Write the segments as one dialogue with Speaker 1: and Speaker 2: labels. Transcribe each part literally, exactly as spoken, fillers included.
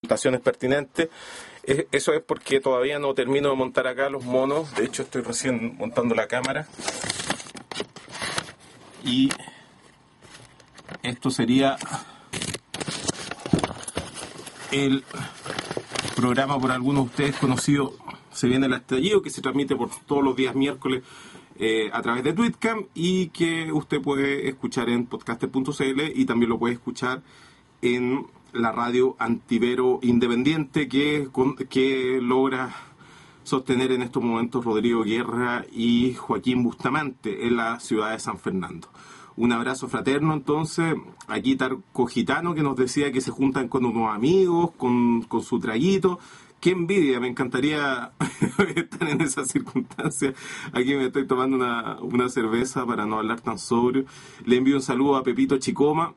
Speaker 1: consultaciones pertinentes. Eh, eso es porque todavía no termino de montar acá los monos. De hecho, estoy recién montando la cámara. Y esto sería el programa por algunos de ustedes conocido Se Viene el Estallido, que se transmite por todos los días miércoles eh, a través de Twitcam y que usted puede escuchar en podcaster punto c l y también lo puede escuchar en la radio Antivero Independiente que, que logra sostener en estos momentos Rodrigo Guerra y Joaquín Bustamante en la ciudad de San Fernando. Un abrazo fraterno entonces, aquí Tarco Gitano que nos decía que se juntan con unos amigos, con, con su traguito. Qué envidia, me encantaría estar en esas circunstancias. Aquí me estoy tomando una, una cerveza para no hablar tan sobrio. Le envío un saludo a Pepito Chicoma.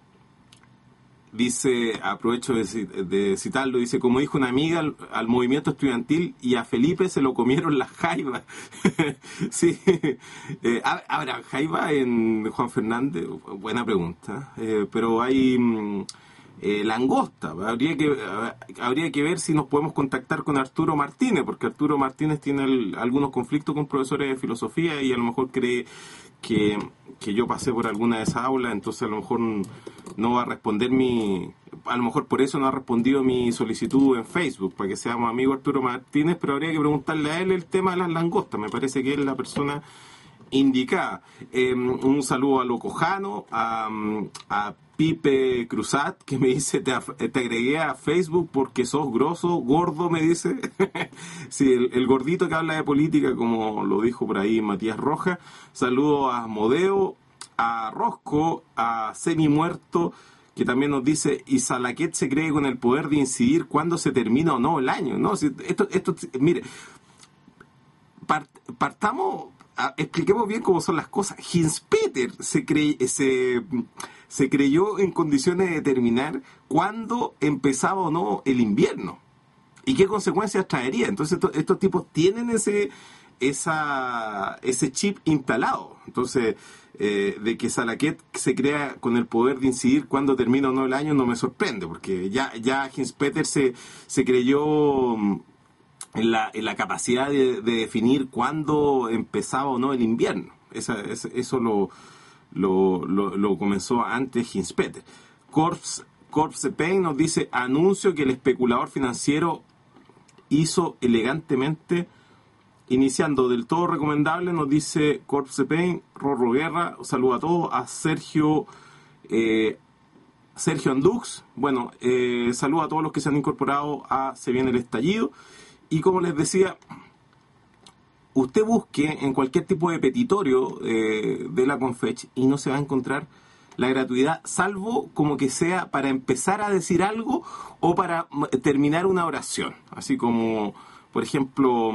Speaker 1: Dice, aprovecho de, de citarlo, dice, como dijo una amiga al, al movimiento estudiantil y a Felipe se lo comieron las jaivas. Sí, eh, ¿habrá jaiva en Juan Fernández? Buena pregunta, eh, pero hay eh, langosta. Habría que, habría que ver si nos podemos contactar con Arturo Martínez, porque Arturo Martínez tiene el, algunos conflictos con profesores de filosofía y a lo mejor cree que, que yo pasé por alguna de esas aulas, entonces a lo mejor no va a responder mi... A lo mejor por eso no ha respondido mi solicitud en Facebook, para que seamos amigos Arturo Martínez, pero habría que preguntarle a él el tema de las langostas, me parece que es la persona indicada. Eh, un saludo a Locojano, a, a Pipe Cruzat, que me dice, te, te agregué a Facebook porque sos grosso, gordo, me dice. Sí, el, el gordito que habla de política, como lo dijo por ahí Matías Rojas. Saludo a Modeo, a Rosco, a Semi Muerto, que también nos dice, y Salaquet se cree con el poder de incidir cuándo se termina o no el año. No, si esto, esto, mire, part, partamos... expliquemos bien cómo son las cosas. Hinspeter se, cre, se, se creyó en condiciones de determinar cuándo empezaba o no el invierno y qué consecuencias traería. Entonces estos, estos tipos tienen ese esa ese chip instalado. Entonces eh, de que Salaquet se crea con el poder de incidir cuándo termina o no el año no me sorprende, porque ya, ya Hinspeter se, se creyó En la, en la capacidad de, de definir cuándo empezaba o no el invierno. Esa, esa, eso lo, lo, lo, lo comenzó antes Hinspeter. Corps, Corpse Pain nos dice, anuncio que el especulador financiero hizo elegantemente, iniciando del todo recomendable, nos dice Corpse Pain, Rorro Guerra, saludo a todos, a Sergio... Eh, Sergio Andux, bueno, eh, saludo a todos los que se han incorporado a Se Viene el Estallido. Y como les decía, usted busque en cualquier tipo de petitorio eh, de la Confech y no se va a encontrar la gratuidad, salvo como que sea para empezar a decir algo o para terminar una oración. Así como, por ejemplo,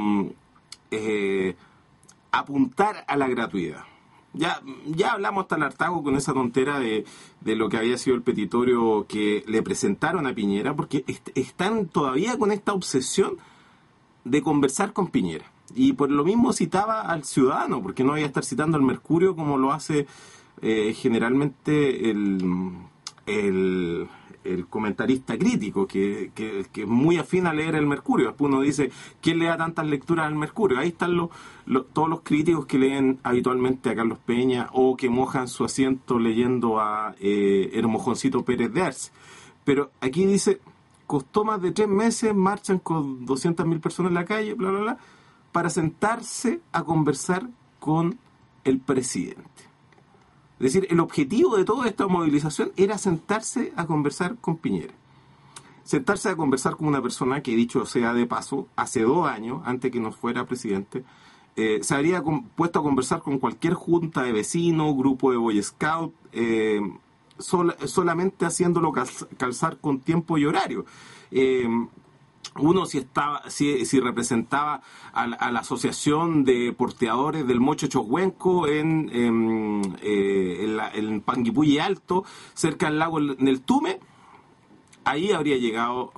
Speaker 1: eh, apuntar a la gratuidad. Ya, ya hablamos hasta el hartazgo con esa tontera de, de lo que había sido el petitorio que le presentaron a Piñera, porque est- están todavía con esta obsesión de conversar con Piñera. Y por lo mismo citaba al Ciudadano, porque no voy a estar citando al Mercurio como lo hace eh, generalmente el, el, el comentarista crítico, que, que, que es muy afín a leer el Mercurio. Después uno dice, ¿quién le da tantas lecturas al Mercurio? Ahí están los, los, todos los críticos que leen habitualmente a Carlos Peña o que mojan su asiento leyendo a eh, Hermojoncito Pérez de Arce. Pero aquí dice... costó más de tres meses, marchan con doscientas mil personas en la calle, bla, bla, bla, para sentarse a conversar con el presidente. Es decir, el objetivo de toda esta movilización era sentarse a conversar con Piñera. Sentarse a conversar con una persona que, dicho sea de paso, hace dos años, antes que nos fuera presidente, eh, se habría con, puesto a conversar con cualquier junta de vecinos, grupo de Boy Scout, eh, Sol, solamente haciéndolo calzar con tiempo y horario. Eh, uno si estaba, si, si representaba a, a la asociación de porteadores del Mocho Chocuenco en, en, eh, en, la, en Panguipulli Alto, cerca del lago del Tume, ahí habría llegado.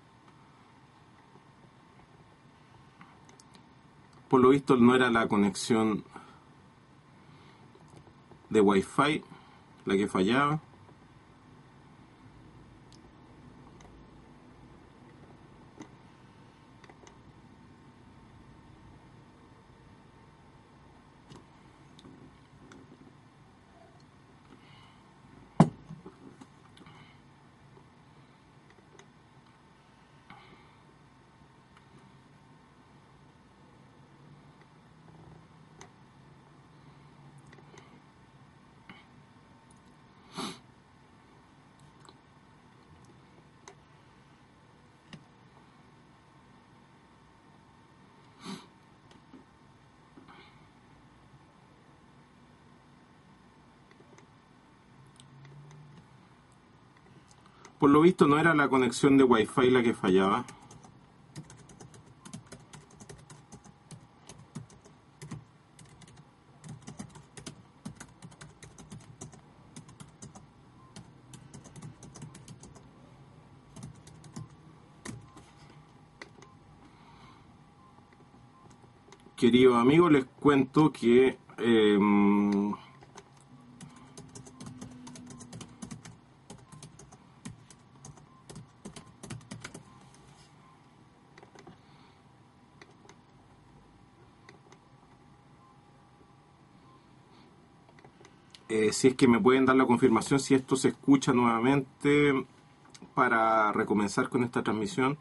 Speaker 1: Por lo visto no era la conexión de Wi-Fi la que fallaba. por lo visto no era la conexión de Wi-Fi la que fallaba. Queridos amigos, les cuento que eh, eh, si es que me pueden dar la confirmación si esto se escucha nuevamente para recomenzar con esta transmisión.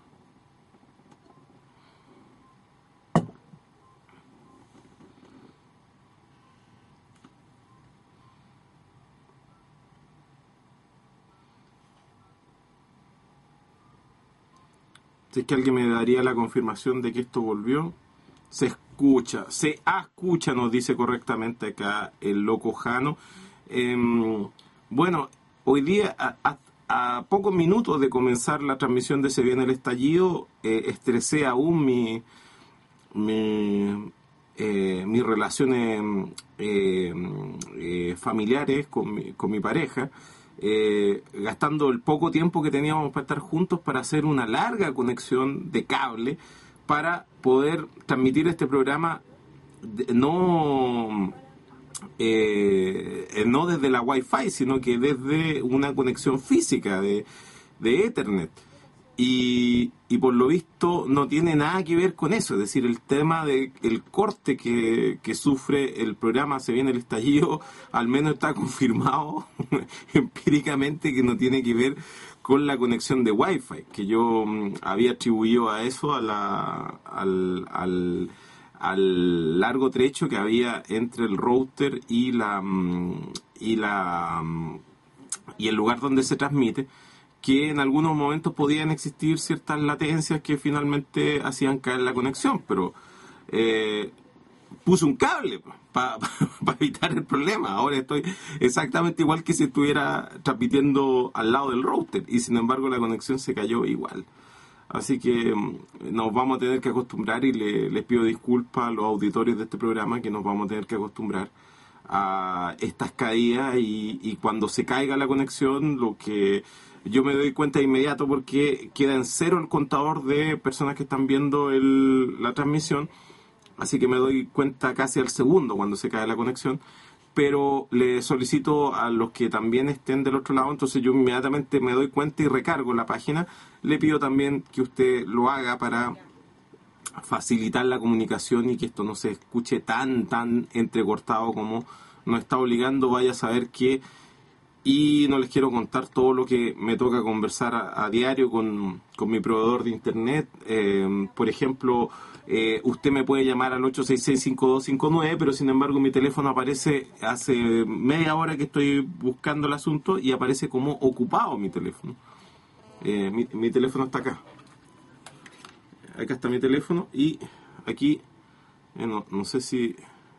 Speaker 1: Si es que alguien me daría la confirmación de que esto volvió. Se escucha, se escucha, nos dice correctamente acá el loco Jano. Eh, bueno, hoy día, a, a, a pocos minutos de comenzar la transmisión de Se Viene el Estallido, eh, estresé aún mi, mi, eh, mis relaciones eh, eh, familiares con mi, con mi pareja. Eh, gastando el poco tiempo que teníamos para estar juntos para hacer una larga conexión de cable para poder transmitir este programa de, no eh, no desde la Wi-Fi, sino que desde una conexión física de, de Ethernet. Y, y por lo visto no tiene nada que ver con eso, es decir, el tema del corte que, que sufre el programa Se Viene el Estallido, al menos está confirmado empíricamente que no tiene que ver con la conexión de Wi-Fi, que yo um, había atribuido a eso, a la, al, al, al largo trecho que había entre el router y la um, y la um, y el lugar donde se transmite, que en algunos momentos podían existir ciertas latencias que finalmente hacían caer la conexión, pero eh, puse un cable para pa, pa evitar el problema. Ahora estoy exactamente igual que si estuviera transmitiendo al lado del router, y sin embargo la conexión se cayó igual. Así que nos vamos a tener que acostumbrar, y le, les pido disculpas a los auditores de este programa, que nos vamos a tener que acostumbrar a estas caídas, y, y cuando se caiga la conexión, lo que yo me doy cuenta de inmediato, porque queda en cero el contador de personas que están viendo el, la transmisión, así que me doy cuenta casi al segundo cuando se cae la conexión, pero le solicito a los que también estén del otro lado, entonces yo inmediatamente me doy cuenta y recargo la página. Le pido también que usted lo haga para facilitar la comunicación y que esto no se escuche tan, tan entrecortado como nos está obligando. Vaya a saber que... Y no les quiero contar todo lo que me toca conversar a, a diario con, con mi proveedor de internet. Eh, por ejemplo, eh, usted me puede llamar al ocho seis seis, cinco dos cinco nueve, pero sin embargo mi teléfono aparece hace media hora que estoy buscando el asunto y aparece como ocupado mi teléfono. Eh, mi, mi teléfono está acá. Acá está mi teléfono y aquí, eh, no, no sé si...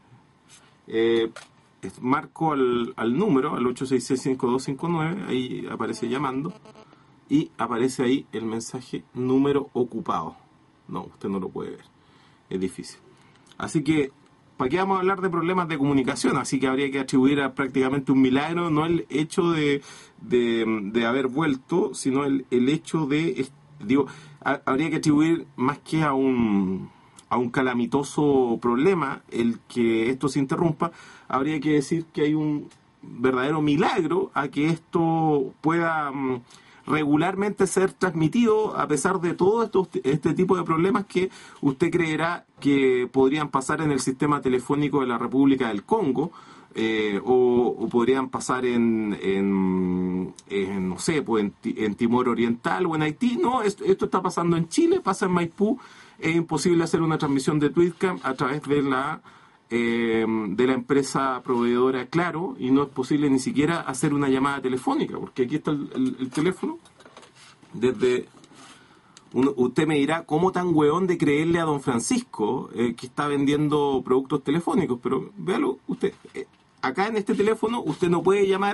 Speaker 1: Eh, marco al, al número, al ocho seis seis, cinco dos cinco nueve, ahí aparece llamando, y aparece ahí el mensaje número ocupado. No, usted no lo puede ver, es difícil. Así que, ¿para qué vamos a hablar de problemas de comunicación? Así que habría que atribuir a prácticamente un milagro, no el hecho de, de, de haber vuelto, sino el, el hecho de, digo, a, habría que atribuir más que a un... a un calamitoso problema el que esto se interrumpa, habría que decir que hay un verdadero milagro a que esto pueda um, regularmente ser transmitido a pesar de todo esto, este tipo de problemas que usted creerá que podrían pasar en el sistema telefónico de la República del Congo, eh, o, o podrían pasar en, en, en no sé, pues en, en Timor Oriental o en Haití. No, esto, esto está pasando en Chile, pasa en Maipú. Es imposible hacer una transmisión de Twitcam a través de la eh, de la empresa proveedora Claro, y no es posible ni siquiera hacer una llamada telefónica, porque aquí está el, el, el teléfono. Desde uno, usted me dirá, ¿cómo tan hueón de creerle a don Francisco eh, que está vendiendo productos telefónicos? Pero véalo usted, eh, acá en este teléfono usted no puede llamar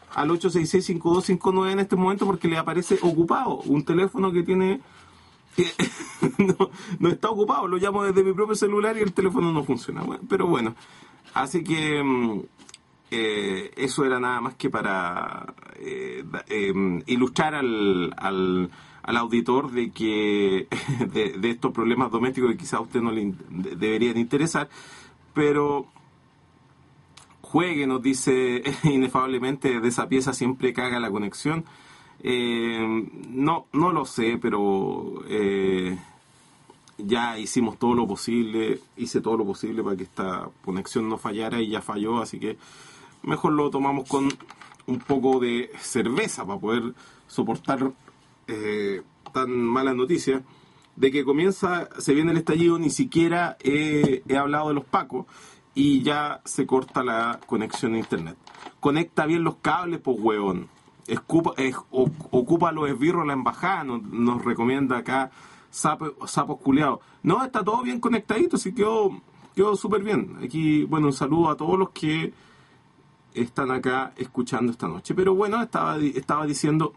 Speaker 1: al ocho seis seis, cinco dos cinco nueve en este momento porque le aparece ocupado un teléfono que tiene que no, no está ocupado, lo llamo desde mi propio celular y el teléfono no funciona. Bueno, pero bueno, así que eh, eso era nada más que para eh, eh, ilustrar al, al, al auditor de que de, de estos problemas domésticos que quizá a usted no le de, deberían interesar, pero juegue, nos dice inefablemente, de esa pieza siempre caga la conexión. Eh, no, no lo sé, pero eh, ya hicimos todo lo posible, hice todo lo posible para que esta conexión no fallara y ya falló, así que mejor lo tomamos con un poco de cerveza para poder soportar eh, tan mala noticia de que comienza, se viene el estallido. Ni siquiera he, he hablado de los pacos y ya se corta la conexión a internet. Conecta bien los cables, pues huevón. Escupa, es, o, ocupa los esbirros la embajada, nos, nos recomienda acá sapos sapo culeados. No, está todo bien conectadito, así que quedó, quedó súper bien. Aquí, bueno, un saludo a todos los que están acá escuchando esta noche. Pero bueno, estaba, estaba diciendo,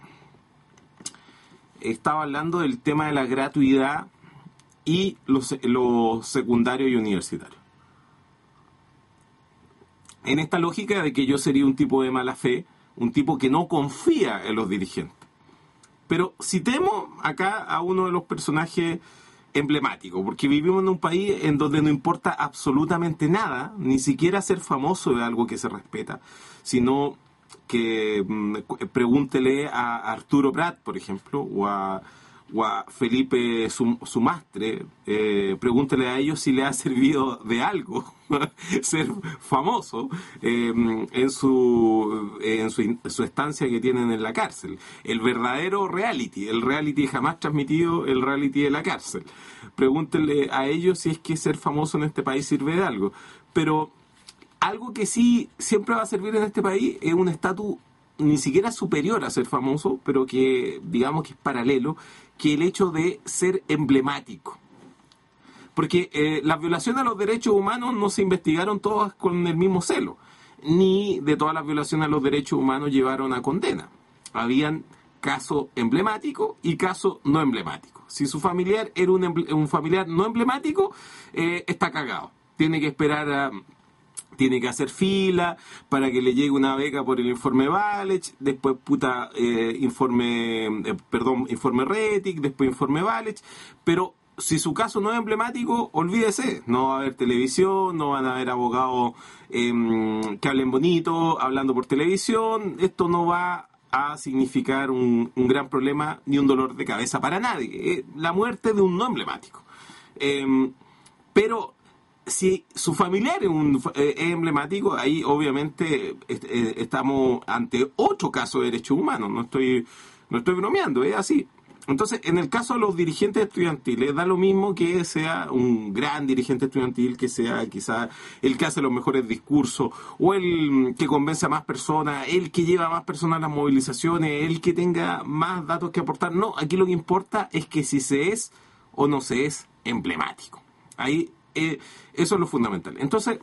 Speaker 1: estaba hablando del tema de la gratuidad y los, los secundarios y universitarios. En esta lógica de que yo sería un tipo de mala fe, un tipo que no confía en los dirigentes. Pero citemos acá a uno de los personajes emblemáticos, porque vivimos en un país en donde no importa absolutamente nada, ni siquiera ser famoso es algo que se respeta, sino que mmm, pregúntele a Arturo Prat, por ejemplo, o a, o a Felipe Sumastre, eh, pregúntele a ellos si le ha servido de algo ser famoso eh, en, su, en su en su estancia que tienen en la cárcel. El verdadero reality, el reality jamás transmitido, el reality de la cárcel. Pregúntenle a ellos si es que ser famoso en este país sirve de algo. Pero algo que sí siempre va a servir en este país es un estatus ni siquiera superior a ser famoso, pero que digamos que es paralelo, que el hecho de ser emblemático. Porque eh, las violaciones a los derechos humanos no se investigaron todas con el mismo celo, ni de todas las violaciones a los derechos humanos llevaron a condena. Habían casos emblemáticos y casos no emblemáticos. Si su familiar era un, emble- un familiar no emblemático, eh, está cagado. Tiene que esperar a... Tiene que hacer fila para que le llegue una beca por el informe Valech, después puta eh, informe, eh, perdón, informe Retic, después informe Valech, pero si su caso no es emblemático, olvídese, no va a haber televisión, no van a haber abogados eh, que hablen bonito, hablando por televisión, esto no va a significar un, un gran problema ni un dolor de cabeza para nadie, eh, la muerte de un no emblemático. Eh, pero si su familiar es, un, eh, es emblemático, ahí obviamente est- eh, estamos ante otro caso de derechos humanos, no estoy, no estoy bromeando, es así. Entonces, en el caso de los dirigentes estudiantiles, da lo mismo que sea un gran dirigente estudiantil, que sea quizá el que hace los mejores discursos, o el que convence a más personas, el que lleva a más personas a las movilizaciones, el que tenga más datos que aportar. No, aquí lo que importa es que si se es o no se es emblemático. Ahí, eh, eso es lo fundamental. Entonces,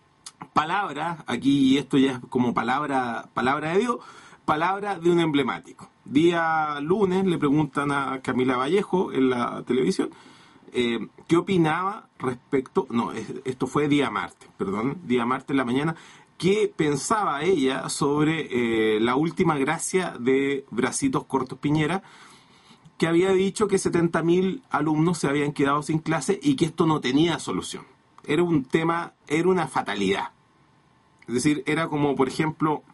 Speaker 1: palabra, aquí, y esto ya es como palabra, palabra de Dios, palabra de un emblemático. Día lunes le preguntan a Camila Vallejo en la televisión eh, qué opinaba respecto, no, esto fue día martes, perdón, día martes en la mañana, qué pensaba ella sobre eh, la última gracia de Bracitos Cortos Piñera, que había dicho que setenta mil alumnos se habían quedado sin clase y que esto no tenía solución. Era un tema, era una fatalidad. Es decir, era como, por ejemplo,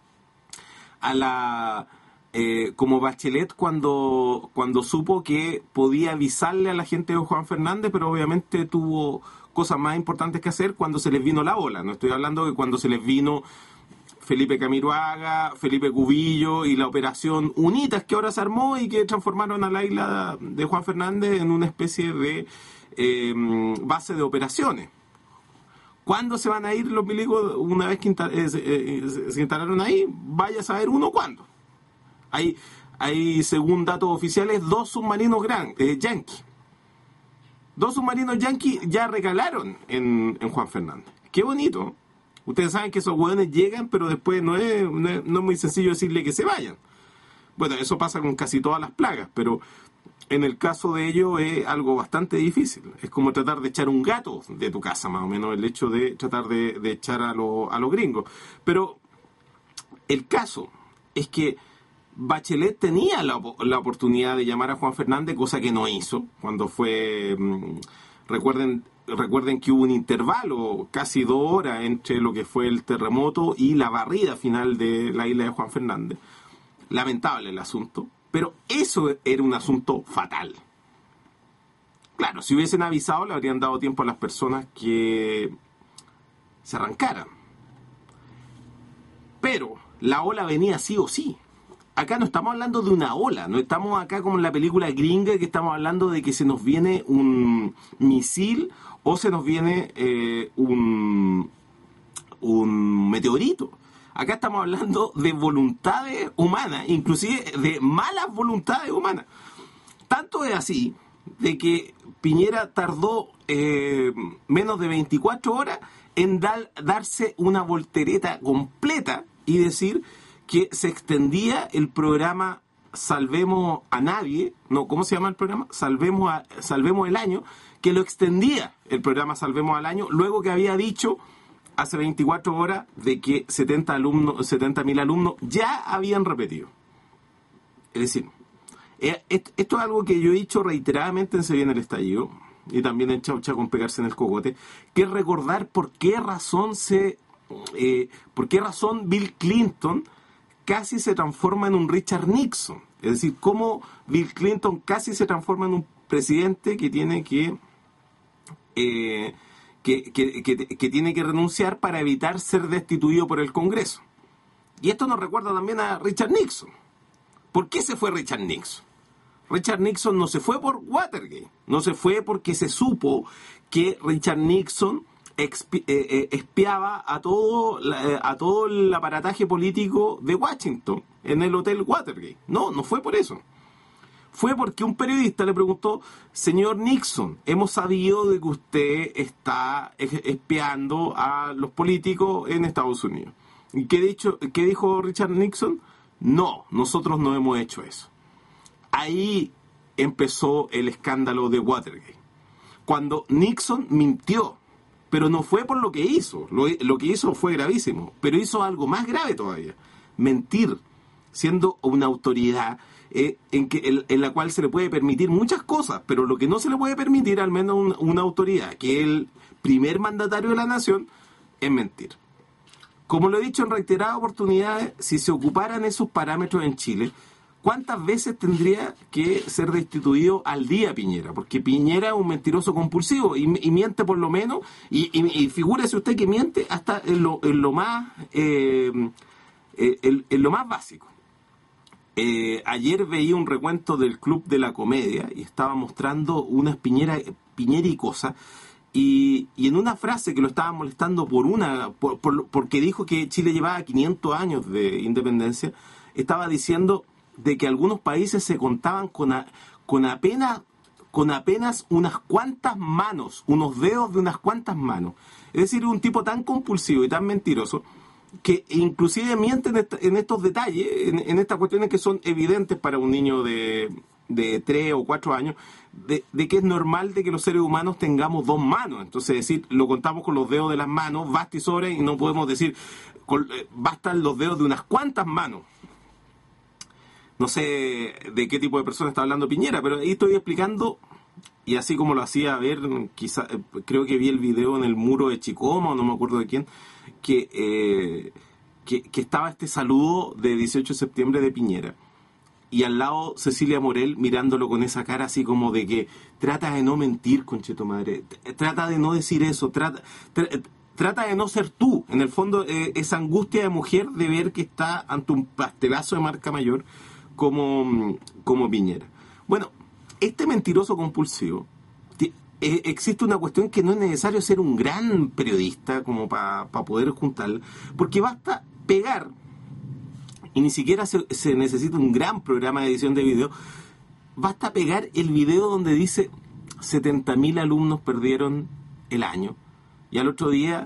Speaker 1: a la eh, como Bachelet cuando cuando supo que podía avisarle a la gente de Juan Fernández, pero obviamente tuvo cosas más importantes que hacer cuando se les vino la ola. No estoy hablando de cuando se les vino Felipe Camiroaga, Felipe Cubillo y la operación Unitas que ahora se armó y que transformaron a la isla de Juan Fernández en una especie de eh, base de operaciones. ¿Cuándo se van a ir los milicos una vez que insta- eh, eh, se instalaron ahí? Vaya a saber uno cuándo. Hay, hay según datos oficiales, dos submarinos gran, eh, yanquis. Dos submarinos yanquis ya regalaron en, en Juan Fernández. Qué bonito. Ustedes saben que esos hueones llegan, pero después no es, no es, no es muy sencillo decirle que se vayan. Bueno, eso pasa con casi todas las plagas, pero en el caso de ellos es algo bastante difícil. Es como tratar de echar un gato de tu casa, más o menos, el hecho de tratar de, de echar a, lo, a los gringos. Pero el caso es que Bachelet tenía la, la oportunidad de llamar a Juan Fernández, cosa que no hizo, cuando fue... Mmm, recuerden, recuerden que hubo un intervalo, casi dos horas, entre lo que fue el terremoto y la barrida final de la isla de Juan Fernández. Lamentable el asunto, pero eso era un asunto fatal. Claro, si hubiesen avisado, le habrían dado tiempo a las personas que se arrancaran. Pero la ola venía sí o sí. Acá no estamos hablando de una ola, no estamos acá como en la película gringa, que estamos hablando de que se nos viene un misil o se nos viene eh, un, un meteorito. Acá estamos hablando de voluntades humanas, inclusive de malas voluntades humanas. Tanto es así de que Piñera tardó eh, menos de veinticuatro horas en dar, darse una voltereta completa y decir que se extendía el programa Salvemos a Nadie, no, ¿cómo se llama el programa? Salvemos, a, Salvemos el Año, que lo extendía el programa Salvemos al Año, luego que había dicho hace veinticuatro horas de que setenta alumnos, setenta mil alumnos ya habían repetido. Es decir, eh, esto es algo que yo he dicho reiteradamente en Se Viene el Estallido, y también en Chau Chau con Pegarse en el Cogote, que es recordar por qué razón se, eh, por qué razón Bill Clinton casi se transforma en un Richard Nixon. Es decir, cómo Bill Clinton casi se transforma en un presidente que tiene que... Eh, Que, que, que, que tiene que renunciar para evitar ser destituido por el Congreso. Y esto nos recuerda también a Richard Nixon. ¿Por qué se fue Richard Nixon? Richard Nixon no se fue por Watergate, no se fue porque se supo que Richard Nixon expi, eh, eh, espiaba a todo, a todo el aparataje político de Washington en el Hotel Watergate. No, no fue por eso. Fue porque un periodista le preguntó: señor Nixon, hemos sabido de que usted está espiando a los políticos en Estados Unidos. ¿Y qué, dicho, qué dijo Richard Nixon? No, nosotros no hemos hecho eso. Ahí empezó el escándalo de Watergate. Cuando Nixon mintió, pero no fue por lo que hizo. Lo, lo que hizo fue gravísimo, pero hizo algo más grave todavía: mentir, siendo una autoridad Eh, en, que, en, en la cual se le puede permitir muchas cosas, pero lo que no se le puede permitir, al menos un, una autoridad, que es el primer mandatario de la nación, es mentir. Como lo he dicho en reiteradas oportunidades, si se ocuparan esos parámetros en Chile, ¿cuántas veces tendría que ser destituido al día Piñera? Porque Piñera es un mentiroso compulsivo y, y miente por lo menos, y, y, y figúrese usted que miente hasta en lo, en lo más eh, en, en lo más básico. Eh, ayer veía un recuento del Club de la Comedia y estaba mostrando unas piñera, piñera y cosas, y, y en una frase que lo estaba molestando por una por, por, porque dijo que Chile llevaba quinientos años de independencia, estaba diciendo de que algunos países se contaban con, a, con apenas con apenas unas cuantas manos, unos dedos de unas cuantas manos. Es decir, un tipo tan compulsivo y tan mentiroso que inclusive mienten en estos detalles, en, en estas cuestiones que son evidentes para un niño de, de tres o cuatro años, de, de que es normal de que los seres humanos tengamos dos manos. Entonces, decir, lo contamos con los dedos de las manos, basta y sobra, y no podemos decir, con, eh, bastan los dedos de unas cuantas manos. No sé de qué tipo de persona está hablando Piñera, pero ahí estoy explicando, y así como lo hacía ver, quizá, creo que vi el video en el muro de Chicoma, o no me acuerdo de quién, que, eh, que, que estaba este saludo de dieciocho de septiembre de Piñera, y al lado Cecilia Morel mirándolo con esa cara así como de que trata de no mentir, conchetumadre, trata de no decir eso, trata, tra- trata de no ser tú. En el fondo, eh, esa angustia de mujer de ver que está ante un pastelazo de marca mayor como, como Piñera. Bueno, este mentiroso compulsivo, eh, existe una cuestión que no es necesario ser un gran periodista como para pa poder juntarla, porque basta pegar, y ni siquiera se, se necesita un gran programa de edición de video, basta pegar el video donde dice setenta mil alumnos perdieron el año, y al otro día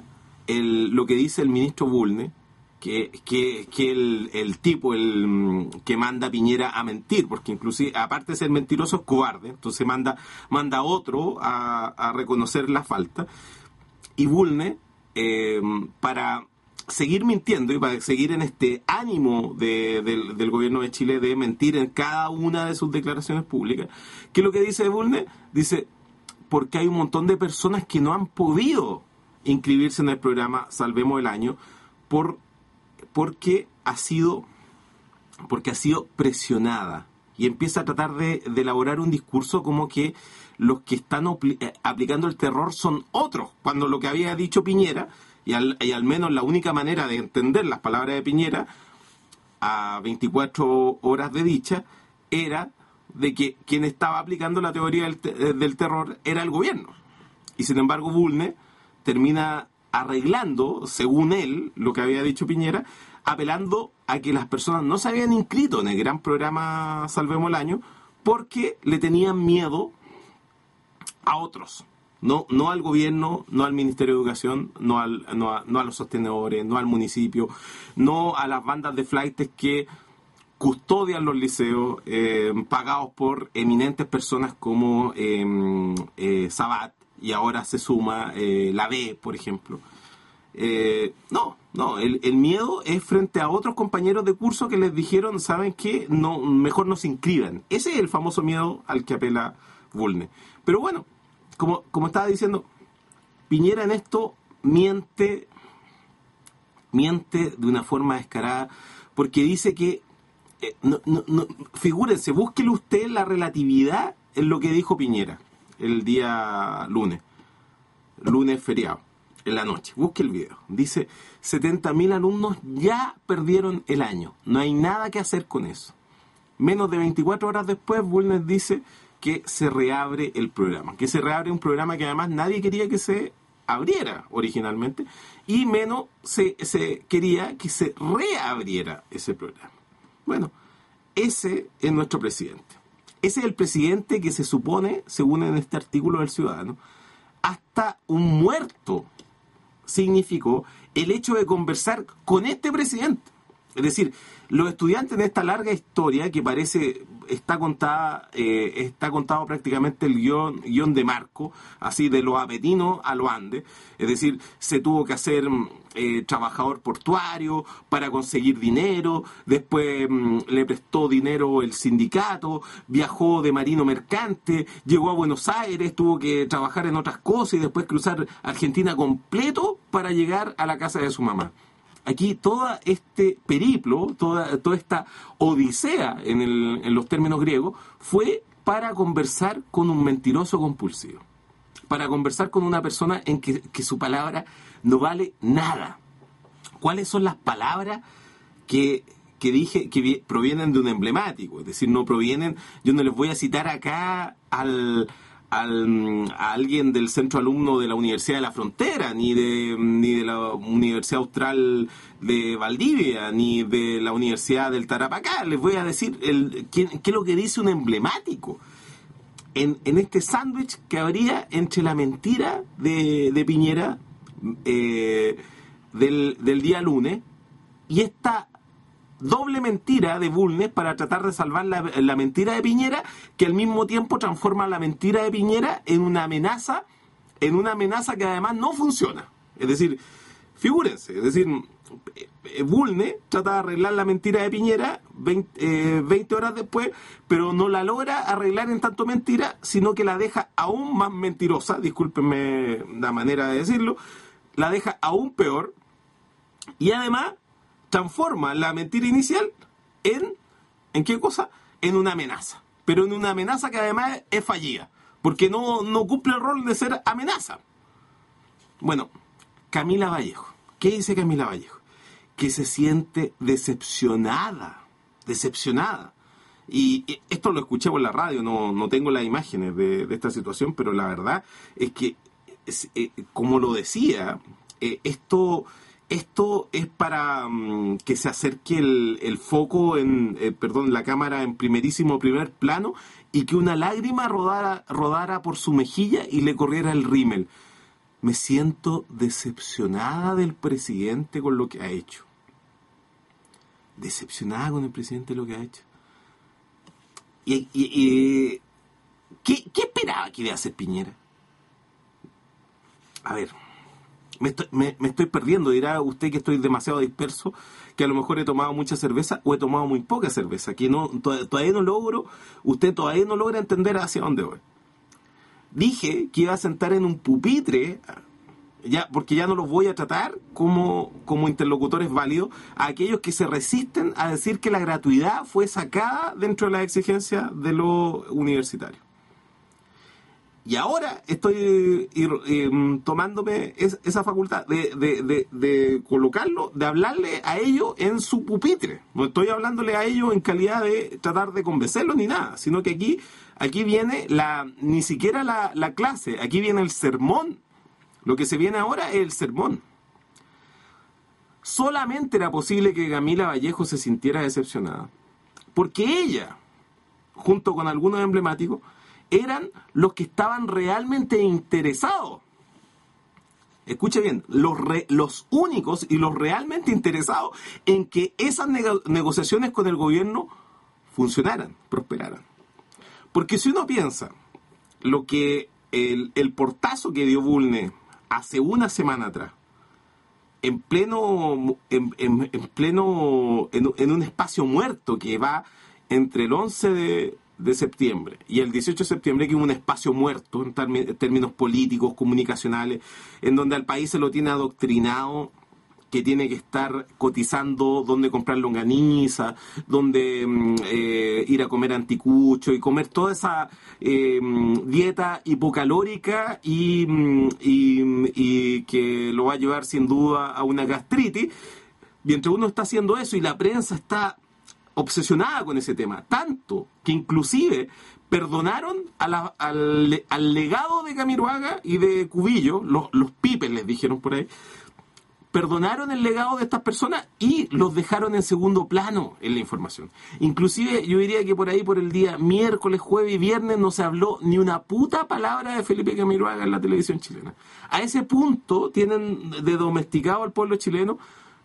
Speaker 1: el, lo que dice el ministro Bulnes, que, que, que el, el tipo el que manda a Piñera a mentir, porque inclusive, aparte de ser mentiroso, es cobarde, entonces manda, manda a otro a, a reconocer la falta, y Bulnes, eh, para seguir mintiendo y para seguir en este ánimo de, de, del gobierno de Chile de mentir en cada una de sus declaraciones públicas, ¿qué es lo que dice Bulnes? Dice, porque hay un montón de personas que no han podido inscribirse en el programa Salvemos el Año por, porque ha sido porque ha sido presionada, y empieza a tratar de, de elaborar un discurso como que los que están opli- aplicando el terror son otros, cuando lo que había dicho Piñera, y al, y al menos la única manera de entender las palabras de Piñera a veinticuatro horas de dicha era de que quien estaba aplicando la teoría del, te- del terror era el gobierno. Y sin embargo Bulnes termina arreglando, según él, lo que había dicho Piñera, apelando a que las personas no se habían inscrito en el gran programa Salvemos el Año porque le tenían miedo a otros. No, no al gobierno, no al Ministerio de Educación, no, al, no, a, no a los sostenedores, no al municipio, no a las bandas de flaites que custodian los liceos, eh, pagados por eminentes personas como eh, eh, Sabat, y ahora se suma eh, la B, por ejemplo. Eh, no, no, el, el miedo es frente a otros compañeros de curso que les dijeron, ¿saben qué? No, mejor no se inscriban. Ese es el famoso miedo al que apela Bulnes. Pero bueno, como, como estaba diciendo, Piñera en esto miente, miente de una forma descarada, porque dice que, eh, no, no, no, figúrense, búsquele usted la relatividad en lo que dijo Piñera el día lunes, lunes feriado, en la noche. Busque el video. Dice, setenta mil alumnos ya perdieron el año. No hay nada que hacer con eso. Menos de veinticuatro horas después, Bulnes dice que se reabre el programa. Que se reabre un programa que además nadie quería que se abriera originalmente. Y menos se, se quería que se reabriera ese programa. Bueno, ese es nuestro presidente. Ese es el presidente que se supone, según en este artículo del Ciudadano, hasta un muerto significó el hecho de conversar con este presidente. Es decir, los estudiantes en esta larga historia que parece está contada, eh, está contado prácticamente el guión, guión de Marco, así de los apetinos a los Andes. Es decir, se tuvo que hacer eh, trabajador portuario para conseguir dinero, después mm, le prestó dinero el sindicato, viajó de marino mercante, llegó a Buenos Aires, tuvo que trabajar en otras cosas y después cruzar Argentina completo para llegar a la casa de su mamá. Aquí todo este periplo, toda, toda esta odisea en, el, en los términos griegos, fue para conversar con un mentiroso compulsivo, para conversar con una persona en que, que su palabra no vale nada. ¿Cuáles son las palabras que, que dije que provienen de un emblemático? Es decir, no provienen, yo no les voy a citar acá al... Al, a alguien del centro alumno de la Universidad de la Frontera, ni de ni de la Universidad Austral de Valdivia, ni de la Universidad del Tarapacá. Les voy a decir el, qué, qué es lo que dice un emblemático en, en este sándwich que habría entre la mentira de, de Piñera eh, del, del día lunes y esta doble mentira de Bulnes para tratar de salvar la, la mentira de Piñera, que al mismo tiempo transforma la mentira de Piñera en una amenaza, en una amenaza que además no funciona. Es decir, figúrense, es decir, Bulnes trata de arreglar la mentira de Piñera veinte, eh, veinte horas después, pero no la logra arreglar en tanto mentira, sino que la deja aún más mentirosa, discúlpenme la manera de decirlo, la deja aún peor, y además transforma la mentira inicial en, ¿en qué cosa? En una amenaza. Pero en una amenaza que además es fallida, porque no, no cumple el rol de ser amenaza. Bueno, Camila Vallejo. ¿Qué dice Camila Vallejo? Que se siente decepcionada, decepcionada. Y esto lo escuché por la radio, no, no tengo las imágenes de, de esta situación, pero la verdad es que, es, eh, como lo decía, eh, esto... Esto es para um, que se acerque el, el foco, en eh, perdón, la cámara en primerísimo primer plano y que una lágrima rodara, rodara por su mejilla y le corriera el rímel. me siento decepcionada del presidente con lo que ha hecho. Decepcionada con el presidente lo que ha hecho. Y, y, y ¿qué, ¿qué esperaba que iba a hacer Piñera? A ver, me estoy, me, me estoy perdiendo. Dirá usted que estoy demasiado disperso, que a lo mejor he tomado mucha cerveza o he tomado muy poca cerveza, que no to- todavía no logro, usted todavía no logra entender hacia dónde voy. Dije que iba a sentar en un pupitre, ya, porque ya no los voy a tratar como, como interlocutores válidos a aquellos que se resisten a decir que la gratuidad fue sacada dentro de las exigencias de los universitarios. Y ahora estoy eh, eh, tomándome es, esa facultad de, de, de, de colocarlo, de hablarle a ellos en su pupitre. No estoy hablándole a ellos en calidad de tratar de convencerlos ni nada, sino que aquí, aquí viene la ni siquiera la, la clase, aquí viene el sermón. Lo que se viene ahora es el sermón. Solamente era posible que Camila Vallejo se sintiera decepcionada, porque ella, junto con algunos emblemáticos, eran los que estaban realmente interesados. Escuche bien, los, re, los únicos y los realmente interesados en que esas nego- negociaciones con el gobierno funcionaran, prosperaran. Porque si uno piensa lo que el, el portazo que dio Bulnes hace una semana atrás, en pleno, en, en, en pleno, en, en un espacio muerto que va entre el once de, de septiembre y el dieciocho de septiembre, que es un espacio muerto en, term- en términos políticos, comunicacionales, en donde al país se lo tiene adoctrinado que tiene que estar cotizando dónde comprar longaniza, dónde eh, ir a comer anticucho y comer toda esa eh, dieta hipocalórica y, y, y que lo va a llevar sin duda a una gastritis. Mientras uno está haciendo eso y la prensa está obsesionada con ese tema, tanto que inclusive perdonaron a la, al, al legado de Camiroaga y de Cubillo, los, los pipes les dijeron por ahí, perdonaron el legado de estas personas y los dejaron en segundo plano en la información. Inclusive yo diría que por ahí, por el día miércoles, jueves y viernes, no se habló ni una puta palabra de Felipe Camiroaga en la televisión chilena. A ese punto tienen de domesticado al pueblo chileno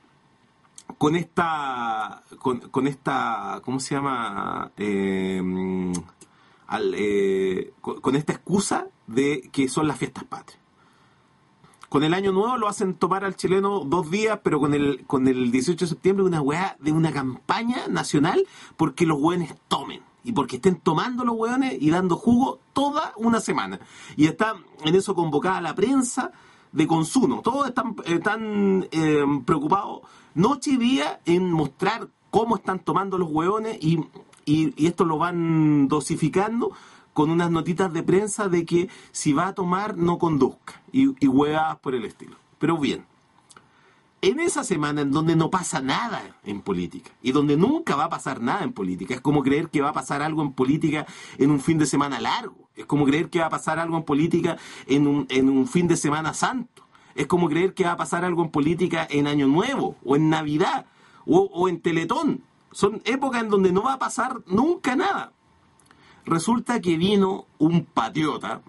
Speaker 1: con esta, con, con esta, ¿cómo se llama? Eh, al, eh, con, con esta excusa de que son las fiestas patrias. Con el Año Nuevo lo hacen tomar al chileno dos días, pero con el con el dieciocho de septiembre una weá de una campaña nacional porque los hueones tomen. Y porque estén tomando los hueones y dando jugo toda una semana. Y está en eso convocada la prensa de consumo. Todos están, están eh, preocupados noche y día en mostrar cómo están tomando los hueones y, y, y esto lo van dosificando con unas notitas de prensa de que si va a tomar no conduzca y, y huevadas por el estilo. Pero bien, en esa semana en donde no pasa nada en política y donde nunca va a pasar nada en política, es como creer que va a pasar algo en política en un fin de semana largo, es como creer que va a pasar algo en política en un, en un fin de semana santo, es como creer que va a pasar algo en política en Año Nuevo o en Navidad o, o en Teletón. Son épocas en donde no va a pasar nunca nada. Resulta que vino un patriota,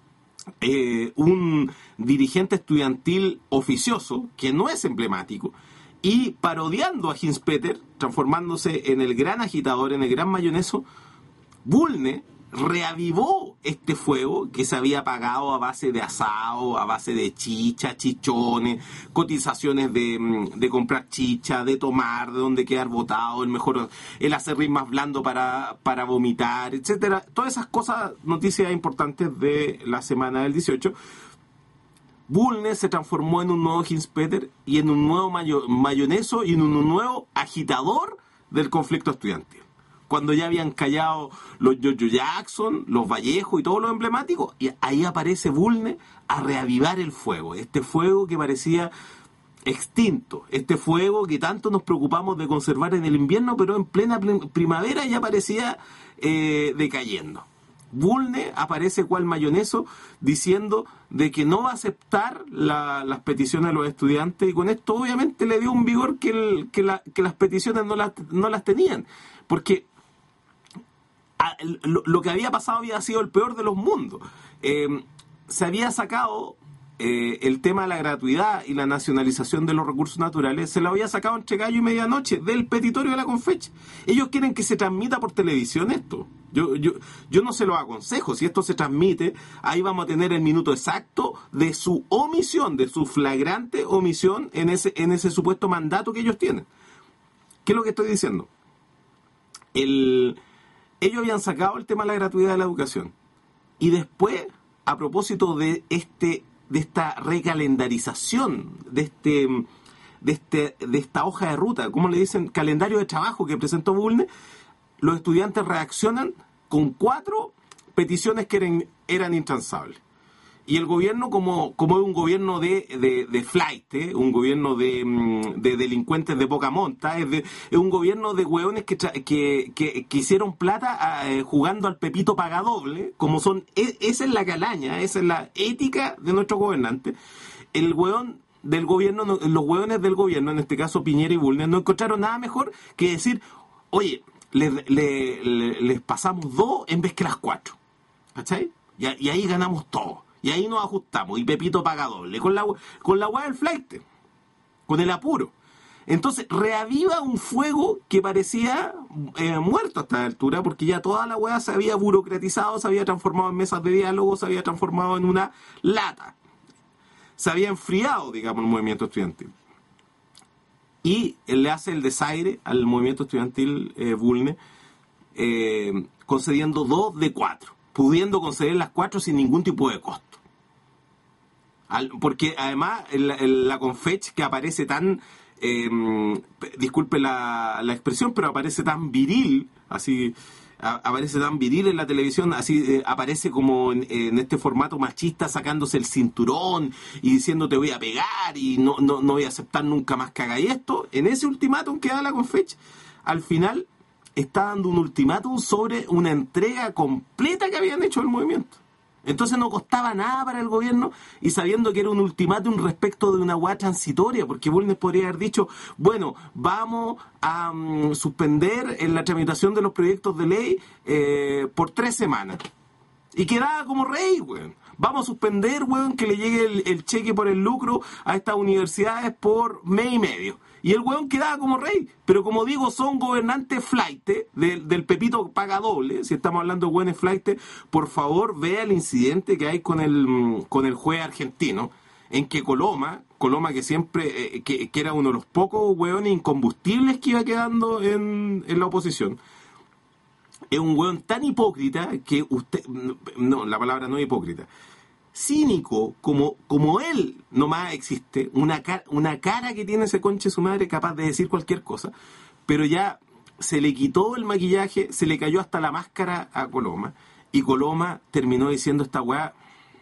Speaker 1: eh, un dirigente estudiantil oficioso, que no es emblemático, y parodiando a Hinspeter, transformándose en el gran agitador, en el gran mayoneso, Bulnes reavivó este fuego que se había apagado a base de asado, a base de chicha, chichones, cotizaciones de, de comprar chicha, de tomar, de dónde quedar botado, el mejor, el acerrín más blando para, para vomitar, etcétera. Todas esas cosas, noticias importantes de la semana del dieciocho. Bulnes se transformó en un nuevo Hinspeter y en un nuevo mayo, mayoneso y en un nuevo agitador del conflicto estudiantil. Cuando ya habían callado los Jojo Jackson, los Vallejo y todos los emblemáticos, y ahí aparece Bulnes a reavivar el fuego, este fuego que parecía extinto, este fuego que tanto nos preocupamos de conservar en el invierno, pero en plena primavera ya parecía eh, decayendo. Bulnes aparece cual mayoneso diciendo de que no va a aceptar la, las peticiones de los estudiantes, y con esto obviamente le dio un vigor que, el, que, la, que las peticiones no las, no las tenían, porque Lo, lo que había pasado había sido el peor de los mundos. Eh, se había sacado eh, el tema de la gratuidad y la nacionalización de los recursos naturales se lo había sacado entre gallo y medianoche del petitorio de la Confech. Ellos quieren que se transmita por televisión esto. Yo, yo, yo no se lo aconsejo. Si esto se transmite, ahí vamos a tener el minuto exacto de su omisión, de su flagrante omisión en ese, en ese supuesto mandato que ellos tienen. ¿Qué es lo que estoy diciendo? El, ellos habían sacado el tema de la gratuidad de la educación. Y después, a propósito de este de esta recalendarización, de este, de este, de esta hoja de ruta, como le dicen, calendario de trabajo que presentó Bulnes, los estudiantes reaccionan con cuatro peticiones que eran, eran intransables. Y el gobierno, como, como es un gobierno de, de, de flight, ¿eh? un gobierno de, de delincuentes de poca monta, es, de, es un gobierno de hueones que, que, que, que hicieron plata eh, jugando al pepito pagadoble, como son, es, esa es la calaña, esa es la ética de nuestros gobernantes. El hueón del gobierno, los hueones del gobierno, en este caso Piñera y Bulnes, no encontraron nada mejor que decir, oye, les, les, les pasamos dos en vez que las cuatro, ¿cachai? Y, y ahí ganamos todo. Y ahí nos ajustamos, y Pepito paga doble, con la, con la hueá del flight, con el apuro. Entonces, reaviva un fuego que parecía eh, muerto a esta altura, porque ya toda la hueá se había burocratizado, se había transformado en mesas de diálogo, se había transformado en una lata. Se había enfriado, digamos, el movimiento estudiantil. Y él le hace el desaire al movimiento estudiantil eh, Bulnes, eh, concediendo dos de cuatro, pudiendo conceder las cuatro sin ningún tipo de costo. Al, porque además en la, en la Confech, que aparece tan, eh, disculpe la, la expresión, pero aparece tan viril, así a, aparece tan viril en la televisión, así eh, aparece como en, en este formato machista, sacándose el cinturón y diciendo te voy a pegar y no, no, no voy a aceptar nunca más que hagáis esto. En ese ultimátum que da la Confech, al final está dando un ultimátum sobre una entrega completa que habían hecho el movimiento. Entonces no costaba nada para el gobierno, y sabiendo que era un ultimátum respecto de una hueá transitoria, porque Bulnes podría haber dicho, bueno, vamos a um, suspender en la tramitación de los proyectos de ley eh, por tres semanas. Y quedaba como rey, weón. Vamos a suspender, weón, que le llegue el, el cheque por el lucro a estas universidades por mes y medio. Y el weón quedaba como rey. Pero como digo, son gobernantes flight, ¿eh? del, del Pepito paga doble. Si estamos hablando de buenos flight, por favor, vea el incidente que hay con el, con el juez argentino, en que Coloma, Coloma que siempre, eh, que, que era uno de los pocos weones incombustibles que iba quedando en, en la oposición, es un weón tan hipócrita que usted, no, la palabra no es hipócrita, cínico como, como él nomás existe, una cara, una cara que tiene ese conche su madre capaz de decir cualquier cosa, pero ya se le quitó el maquillaje, se le cayó hasta la máscara a Coloma, y Coloma terminó diciendo esta weá.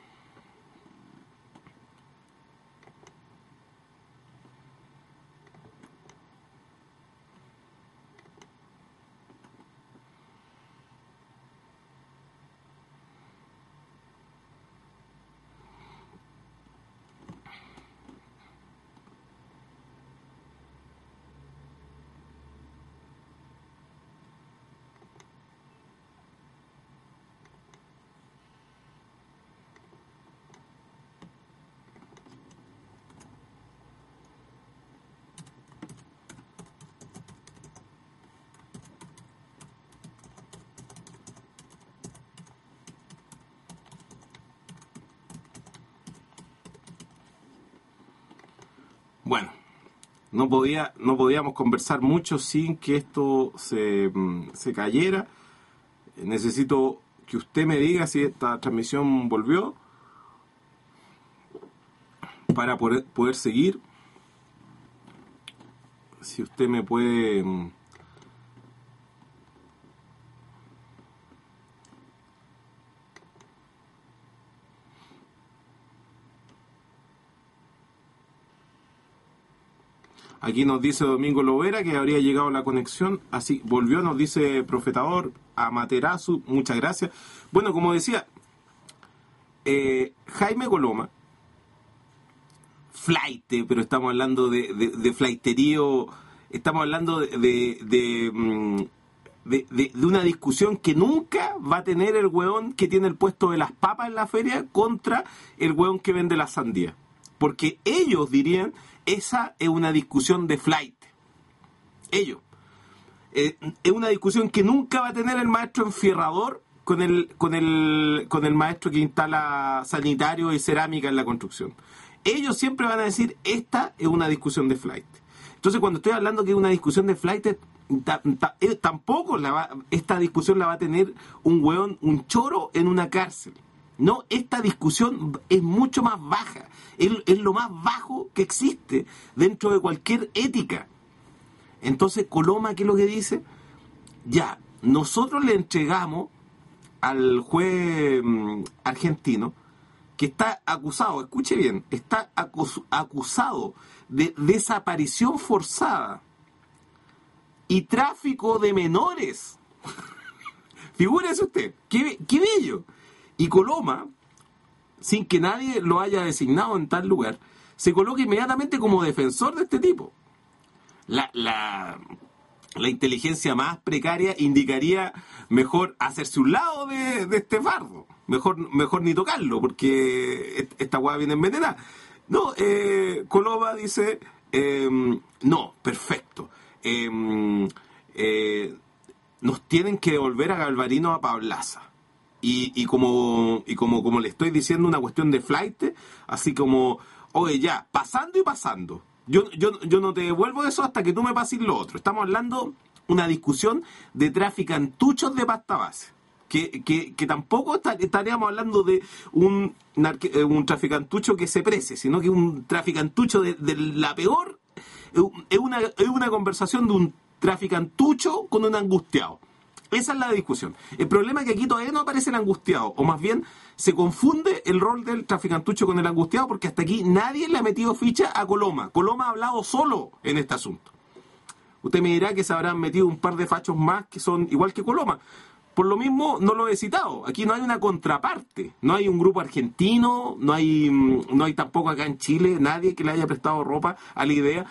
Speaker 1: Bueno, no podía, no podíamos conversar mucho sin que esto se, se cayera. Necesito que usted me diga si esta transmisión volvió para poder, poder seguir. Si usted me puede... Aquí nos dice Domingo Lovera que habría llegado la conexión, así volvió, nos dice Profetador, Amaterasu, muchas gracias. Bueno, como decía, eh, Jaime Coloma, flaite, pero estamos hablando de, de, de flaiterío, estamos hablando de, de, de, de, de, de una discusión que nunca va a tener el hueón que tiene el puesto de las papas en la feria contra el hueón que vende la sandía. Porque ellos dirían, esa es una discusión de flight. Ellos. Eh, es una discusión que nunca va a tener el maestro enfierrador con el, con el, con el maestro que instala sanitario y cerámica en la construcción. Ellos siempre van a decir, esta es una discusión de flight. Entonces, cuando estoy hablando que es una discusión de flight, ta, ta, eh, tampoco la va, esta discusión la va a tener un hueón, un choro en una cárcel. No, esta discusión es mucho más baja. Es, es lo más bajo que existe dentro de cualquier ética. Entonces, Coloma, ¿qué es lo que dice? Ya, nosotros le entregamos al juez mmm, argentino que está acusado, escuche bien, está acus, acusado de desaparición forzada y tráfico de menores. Figúrese usted, qué, qué bello. Y Coloma, sin que nadie lo haya designado en tal lugar, se coloca inmediatamente como defensor de este tipo. La, la, la inteligencia más precaria indicaría mejor hacerse un lado de, de este fardo. Mejor, mejor ni tocarlo, porque esta hueá viene envenenada. No, eh, Coloma dice, eh, no, perfecto. Eh, eh, nos tienen que devolver a Galvarino a Pablaza. Y, y como y como, como le estoy diciendo, una cuestión de flight, así como, oye, ya, pasando y pasando. Yo, yo, yo no te devuelvo eso hasta que tú me pases lo otro. Estamos hablando una discusión de traficantuchos de pasta base. Que, que, que tampoco estaríamos hablando de un, un traficantucho que se precie, sino que un traficantucho de, de la peor, es una, es una conversación de un traficantucho con un angustiado. Esa es la discusión. El problema es que aquí todavía no aparece el angustiado, o más bien se confunde el rol del traficantucho con el angustiado, porque hasta aquí nadie le ha metido ficha a Coloma. Coloma ha hablado solo en este asunto. Usted me dirá que se habrán metido un par de fachos más que son igual que Coloma. Por lo mismo, no lo he citado. Aquí no hay una contraparte. No hay un grupo argentino, no hay, no hay tampoco acá en Chile nadie que le haya prestado ropa a la idea.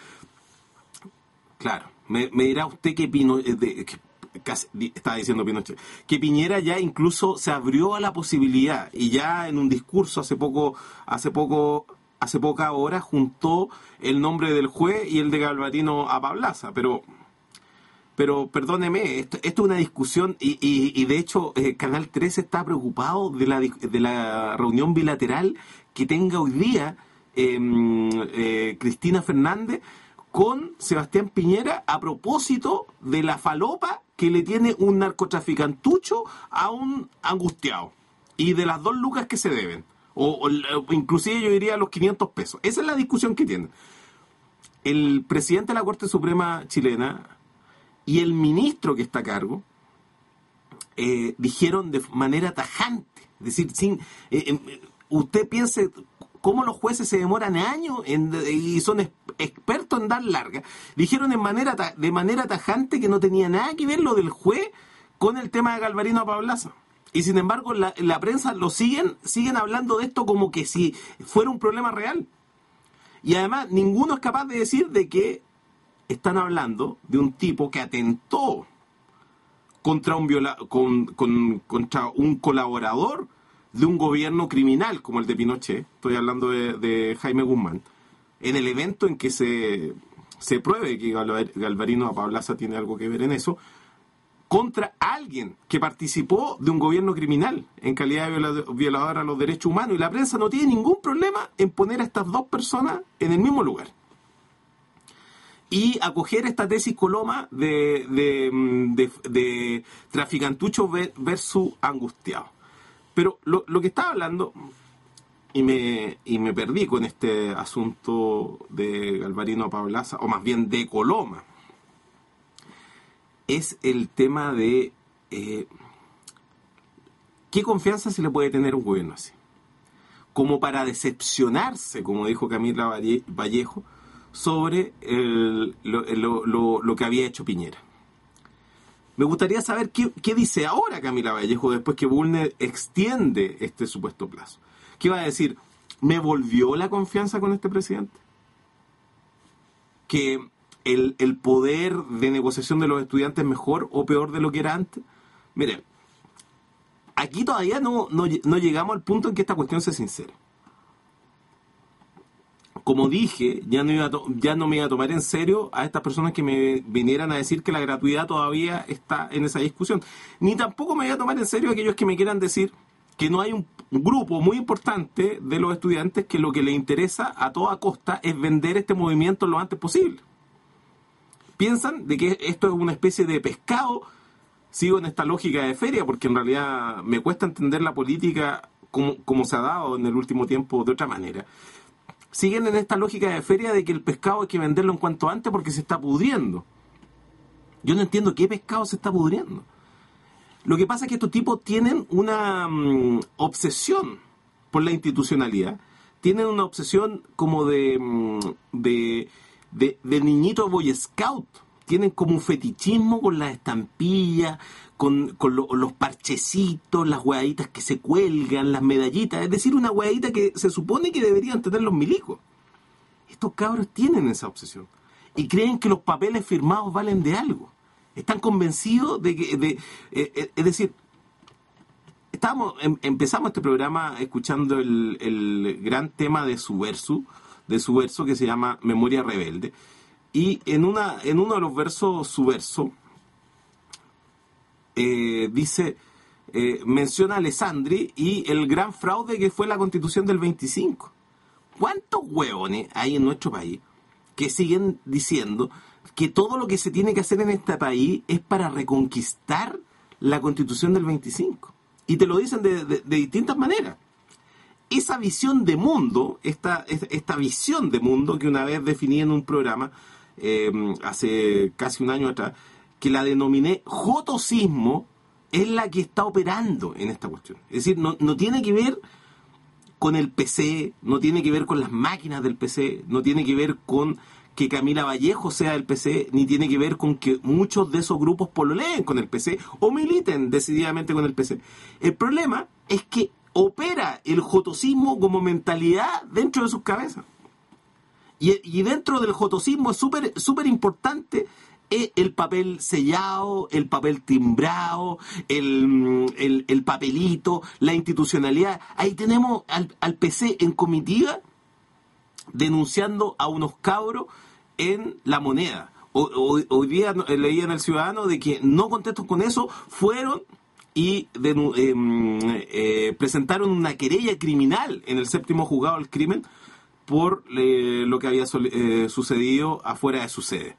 Speaker 1: Claro, me, me dirá usted que Pino... De, que, Casi, estaba diciendo Pinochet, que Piñera ya incluso se abrió a la posibilidad y ya en un discurso hace poco, hace poco, hace poca hora juntó el nombre del juez y el de Galvarino a Pablaza, pero pero perdóneme, esto, esto es una discusión y, y, y de hecho eh, Canal trece está preocupado de la, de la reunión bilateral que tenga hoy día eh, eh, Cristina Fernández con Sebastián Piñera a propósito de la falopa que le tiene un narcotraficantucho a un angustiado y de las dos lucas que se deben o, o inclusive yo diría los quinientos pesos. Esa es la discusión que tienen el presidente de la Corte Suprema chilena y el ministro que está a cargo. Eh, dijeron de manera tajante, es decir, sin eh, eh, usted piense cómo los jueces se demoran años en, y son es, expertos en dar larga. Dijeron en manera de manera tajante que no tenía nada que ver lo del juez con el tema de Galvarino a Pablaza. Y sin embargo, la, la prensa lo siguen, siguen hablando de esto como que si fuera un problema real. Y además, ninguno es capaz de decir de que están hablando de un tipo que atentó contra un viola, con, con, contra un colaborador de un gobierno criminal como el de Pinochet. Estoy hablando de, de Jaime Guzmán, en el evento en que se, se pruebe que Galvarino a Pablaza tiene algo que ver en eso, contra alguien que participó de un gobierno criminal en calidad de violador a los derechos humanos, y la prensa no tiene ningún problema en poner a estas dos personas en el mismo lugar y acoger esta tesis Coloma de, de, de, de traficantucho versus angustiado. Pero lo, lo que estaba hablando, y me, y me perdí con este asunto de Galvarino a Pablaza, o más bien de Coloma, es el tema de eh, qué confianza se le puede tener a un gobierno así. Como para decepcionarse, como dijo Camila Vallejo, sobre el, lo, lo, lo, lo que había hecho Piñera. Me gustaría saber qué, qué dice ahora Camila Vallejo después que Bulnes extiende este supuesto plazo. ¿Qué va a decir? ¿Me volvió la confianza con este presidente? Que el, el poder de negociación de los estudiantes mejor o peor de lo que era antes. Miren, aquí todavía no, no, no llegamos al punto en que esta cuestión sea sincera. Como dije, ya no, iba a to- ya no me iba a tomar en serio a estas personas que me vinieran a decir que la gratuidad todavía está en esa discusión. Ni tampoco me voy a tomar en serio a aquellos que me quieran decir que no hay un grupo muy importante de los estudiantes que lo que les interesa a toda costa es vender este movimiento lo antes posible. Piensan de que esto es una especie de pescado. Sigo en esta lógica de feria porque en realidad me cuesta entender la política como, como se ha dado en el último tiempo de otra manera. Siguen en esta lógica de feria de que el pescado hay que venderlo en cuanto antes porque se está pudriendo. Yo no entiendo qué pescado se está pudriendo. Lo que pasa es que estos tipos tienen una um, obsesión por la institucionalidad. Tienen una obsesión como de, um, de, de, de niñito Boy Scout. Tienen como un fetichismo con las estampillas, con, con lo, los parchecitos, las hueaditas que se cuelgan, las medallitas. Es decir, una hueadita que se supone que deberían tener los milicos. Estos cabros tienen esa obsesión. Y creen que los papeles firmados valen de algo. Están convencidos de que... De, eh, es decir, estábamos, em, empezamos este programa escuchando el, el gran tema de Subverso, de Subverso que se llama Memoria Rebelde. Y en una en uno de los versos Subverso eh, dice, eh, menciona a Alessandri y el gran fraude que fue la Constitución del veinticinco. ¿Cuántos huevones hay en nuestro país que siguen diciendo que todo lo que se tiene que hacer en este país es para reconquistar la Constitución del veinticinco? Y te lo dicen de, de, de distintas maneras. Esa visión de mundo, esta, esta visión de mundo que una vez definí en un programa, Eh, hace casi un año atrás, que la denominé jotosismo, es la que está operando en esta cuestión. Es decir, no, no tiene que ver con el P C, no tiene que ver con las máquinas del P C, no tiene que ver con que Camila Vallejo sea del P C, ni tiene que ver con que muchos de esos grupos pololeen con el P C o militen decididamente con el P C. El problema es que opera el jotosismo como mentalidad dentro de sus cabezas. Y, y dentro del jotosismo es súper súper importante eh, el papel sellado, el papel timbrado, el, el, el papelito, la institucionalidad. Ahí tenemos al, al P C en comitiva denunciando a unos cabros en La Moneda. Hoy, hoy, hoy día leía en El Ciudadano de que no contentos con eso, fueron y de, eh, eh, presentaron una querella criminal en el séptimo juzgado del crimen por eh, lo que había eh, sucedido afuera de su sede.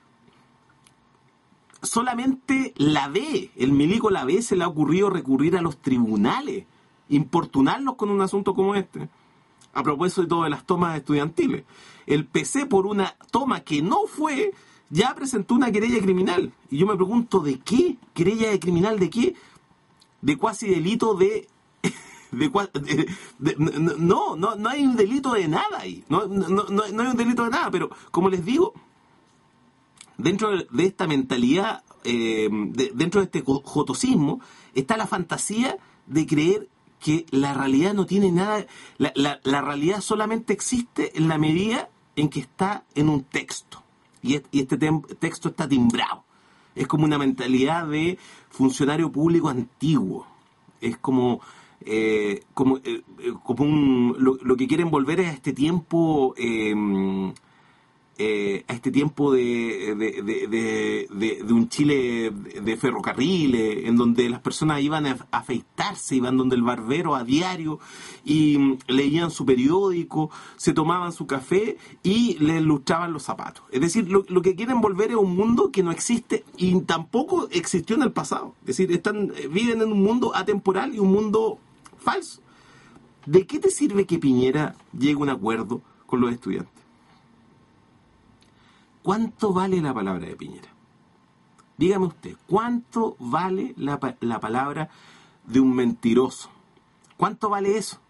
Speaker 1: Solamente la B, el milico la B, se le ha ocurrido recurrir a los tribunales, importunarlos con un asunto como este, a propósito de las tomas estudiantiles. El P C, por una toma que no fue, ya presentó una querella criminal. Y yo me pregunto, ¿de qué? ¿Querella de criminal de qué? De cuasi delito de... De, de, de, no, no, no hay un delito de nada ahí, no, no, no, no hay un delito de nada, pero como les digo, dentro de esta mentalidad, eh, de, dentro de este jotosismo, está la fantasía de creer que la realidad no tiene nada, la, la, la realidad solamente existe en la medida en que está en un texto, y, et, y este tem, texto está timbrado. Es como una mentalidad de funcionario público antiguo, es como... Eh, como, eh, como un, lo, lo que quieren volver es a este tiempo eh, eh, a este tiempo de, de, de, de, de, de un Chile de, de ferrocarriles, en donde las personas iban a afeitarse, iban donde el barbero a diario y leían su periódico, se tomaban su café y les lustraban los zapatos. Es decir, lo, lo que quieren volver es un mundo que no existe y tampoco existió en el pasado. Es decir, están, viven en un mundo atemporal y un mundo falso. ¿De qué te sirve que Piñera llegue a un acuerdo con los estudiantes? ¿Cuánto vale la palabra de Piñera? Dígame usted, ¿cuánto vale la, la palabra de un mentiroso? ¿Cuánto vale eso?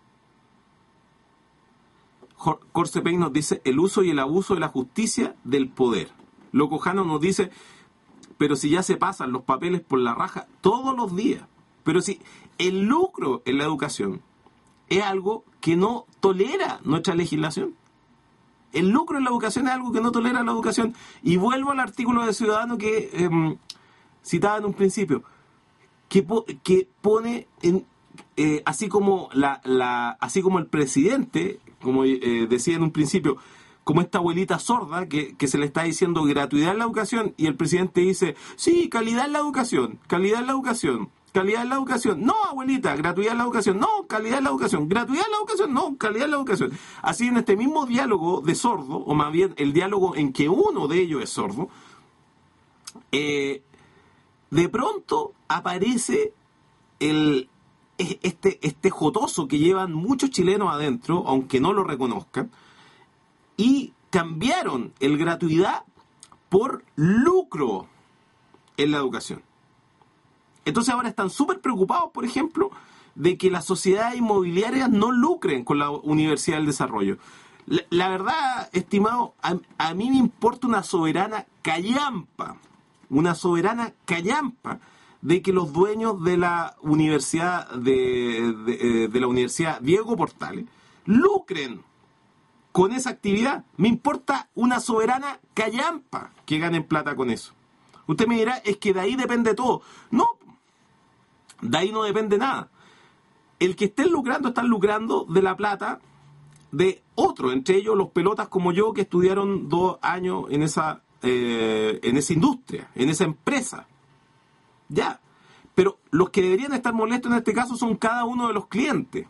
Speaker 1: Corcepey nos dice el uso y el abuso de la justicia del poder. Loco Jano nos dice, pero si ya se pasan los papeles por la raja todos los días. Pero si el lucro en la educación es algo que no tolera nuestra legislación. El lucro en la educación es algo que no tolera la educación. Y vuelvo al artículo de Ciudadano que eh, citaba en un principio, que, po, que pone, en, eh, así como la, la así como el presidente, como eh, decía en un principio, como esta abuelita sorda que, que se le está diciendo gratuidad en la educación y el presidente dice, sí, calidad en la educación, calidad en la educación. Calidad en la educación. No, abuelita, gratuidad en la educación. No, calidad en la educación. Gratuidad en la educación. No, calidad en la educación. Así en este mismo diálogo de sordo, o más bien el diálogo en que uno de ellos es sordo, eh, de pronto aparece el, este, este jotoso que llevan muchos chilenos adentro, aunque no lo reconozcan, y cambiaron el gratuidad por lucro en la educación. Entonces ahora están súper preocupados, por ejemplo, de que las sociedades inmobiliarias no lucren con la Universidad del Desarrollo. La, la verdad, estimado, a, a mí me importa una soberana callampa, una soberana callampa de que los dueños de la Universidad de, de, de la Universidad Diego Portales lucren con esa actividad. Me importa una soberana callampa que ganen plata con eso. Usted me dirá, es que de ahí depende todo. No, de ahí no depende nada. El que estén lucrando, están lucrando de la plata de otro, entre ellos los pelotas como yo que estudiaron dos años en esa, eh, en esa industria, en esa empresa. Ya. Pero los que deberían estar molestos en este caso son cada uno de los clientes.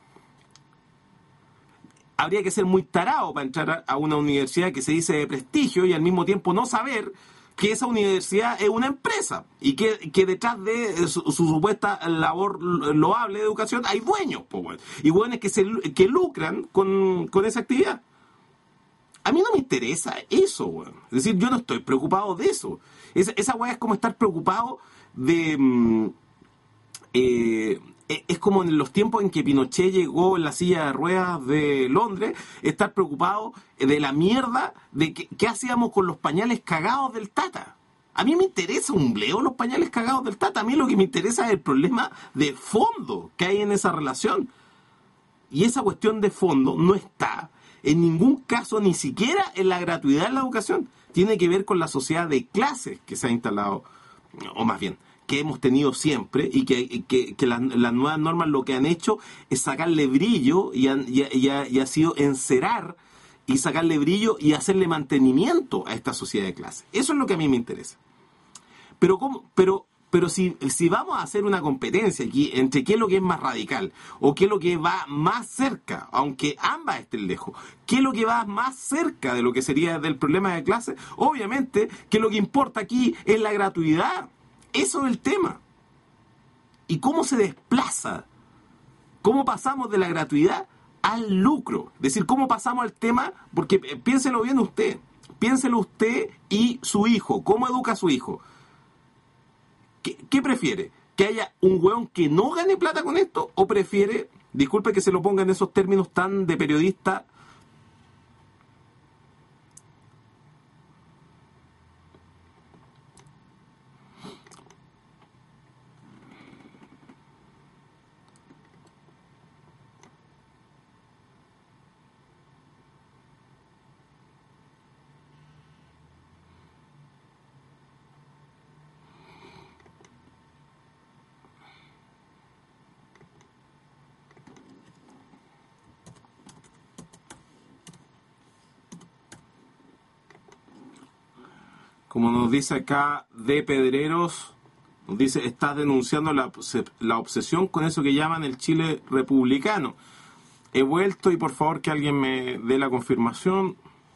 Speaker 1: Habría que ser muy tarado para entrar a una universidad que se dice de prestigio y al mismo tiempo no saber que esa universidad es una empresa y que, que detrás de su, su supuesta labor loable de educación hay dueños, pues, bueno, y buenos que, se, que lucran con, con esa actividad. A mí no me interesa eso, bueno. Es decir, yo no estoy preocupado de eso. Esa, esa weá es como estar preocupado de... Eh, es como en los tiempos en que Pinochet llegó en la silla de ruedas de Londres, estar preocupado de la mierda de que, qué hacíamos con los pañales cagados del Tata. A mí me interesa un bleo los pañales cagados del Tata. A mí lo que me interesa es el problema de fondo que hay en esa relación. Y esa cuestión de fondo no está en ningún caso, ni siquiera en la gratuidad de la educación. Tiene que ver con la sociedad de clases que se ha instalado, o más bien, que hemos tenido siempre y que, que, que las, las nuevas normas lo que han hecho es sacarle brillo y, han, y, y, ha, y ha sido encerar y sacarle brillo y hacerle mantenimiento a esta sociedad de clase. Eso es lo que a mí me interesa. Pero cómo, pero, pero si, si vamos a hacer una competencia aquí entre qué es lo que es más radical o qué es lo que va más cerca, aunque ambas estén lejos, qué es lo que va más cerca de lo que sería del problema de clase, obviamente que lo que importa aquí es la gratuidad. Eso es el tema. ¿Y cómo se desplaza? ¿Cómo pasamos de la gratuidad al lucro? Es decir, ¿cómo pasamos al tema? Porque piénselo bien usted. Piénselo usted y su hijo. ¿Cómo educa a su hijo? ¿Qué, qué prefiere? ¿Que haya un hueón que no gane plata con esto? ¿O prefiere, disculpe que se lo ponga en esos términos tan de periodista, como nos dice acá de Pedreros, nos dice, estás denunciando la, la obsesión con eso que llaman el Chile republicano? He vuelto y por favor que alguien me dé la confirmación.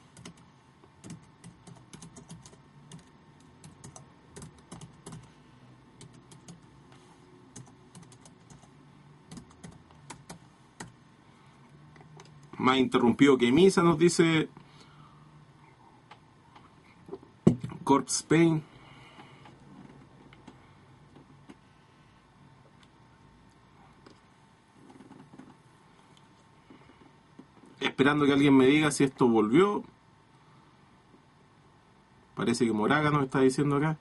Speaker 1: Más interrumpido que misa, nos dice Corp Spain. Esperando que alguien me diga si esto volvió. Parece que Moraga nos está diciendo acá.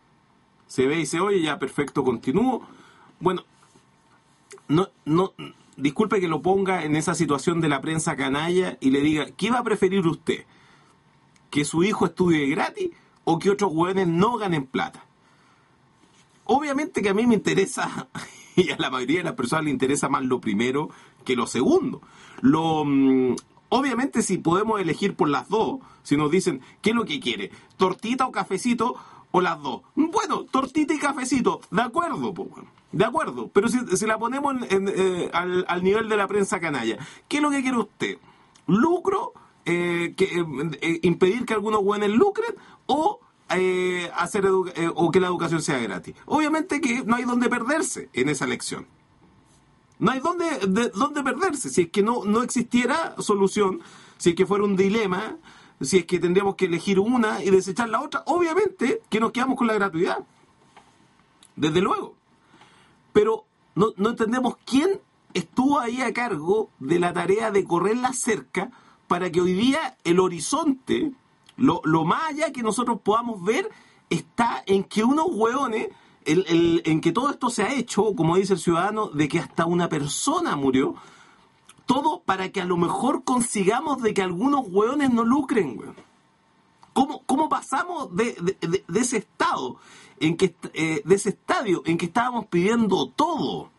Speaker 1: Se ve y se oye, ya perfecto, continúo. Bueno, no, no, disculpe que lo ponga en esa situación de la prensa canalla y le diga, ¿qué va a preferir usted? ¿Que su hijo estudie gratis o que otros hueones no ganen plata? Obviamente que a mí me interesa, y a la mayoría de las personas le interesa más lo primero que lo segundo. Lo, um, obviamente si podemos elegir por las dos, si nos dicen, ¿qué es lo que quiere? ¿Tortita o cafecito? O las dos. Bueno, tortita y cafecito, de acuerdo, pues bueno, de acuerdo. Pero si, si la ponemos en, en, eh, al, al nivel de la prensa canalla, ¿qué es lo que quiere usted? ¿Lucro? Eh, que, eh, eh, ¿Impedir que algunos hueones lucren? ¿O eh, hacer edu- eh, o que la educación sea gratis? Obviamente que no hay donde perderse en esa elección. No hay donde, de, donde perderse. Si es que no, no existiera solución, si es que fuera un dilema, si es que tendríamos que elegir una y desechar la otra, obviamente que nos quedamos con la gratuidad. Desde luego. Pero no, no entendemos quién estuvo ahí a cargo de la tarea de correr la cerca para que hoy día el horizonte, lo, lo más allá que nosotros podamos ver, está en que unos hueones, el, el, en que todo esto se ha hecho, como dice el ciudadano, de que hasta una persona murió. Todo para que a lo mejor consigamos de que algunos hueones no lucren, hueón. ¿Cómo, cómo pasamos de, de, de, de ese estado, en que eh, de ese estadio en que estábamos pidiendo todo,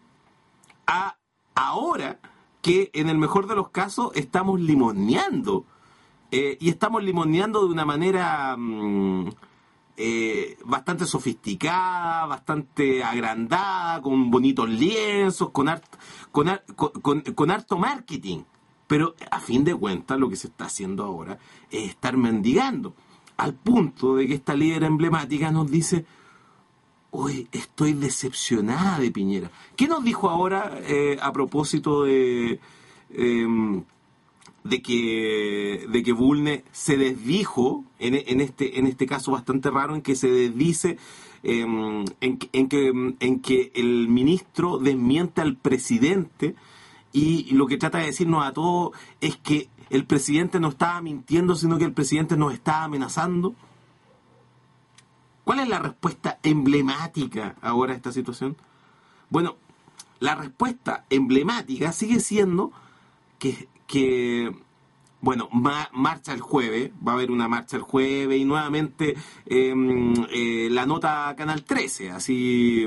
Speaker 1: a ahora que en el mejor de los casos estamos limoneando? Eh, y estamos limoneando de una manera mmm, eh, bastante sofisticada, bastante agrandada, con bonitos lienzos, con, art, con, art, con, con, con harto marketing. Pero a fin de cuentas lo que se está haciendo ahora es estar mendigando, al punto de que esta líder emblemática nos dice, oye, estoy decepcionada de Piñera. ¿Qué nos dijo ahora eh, a propósito de... Eh, de que de que Bulnes se desdijo en, en este en este caso bastante raro, en que se desdice eh, en, en que en que el ministro desmiente al presidente y, y lo que trata de decirnos a todos es que el presidente no estaba mintiendo, sino que el presidente nos estaba amenazando. ¿Cuál es la respuesta emblemática ahora a esta situación? Bueno, la respuesta emblemática sigue siendo que que, bueno, ma- marcha el jueves, va a haber una marcha el jueves y nuevamente eh, eh, la nota Canal trece, así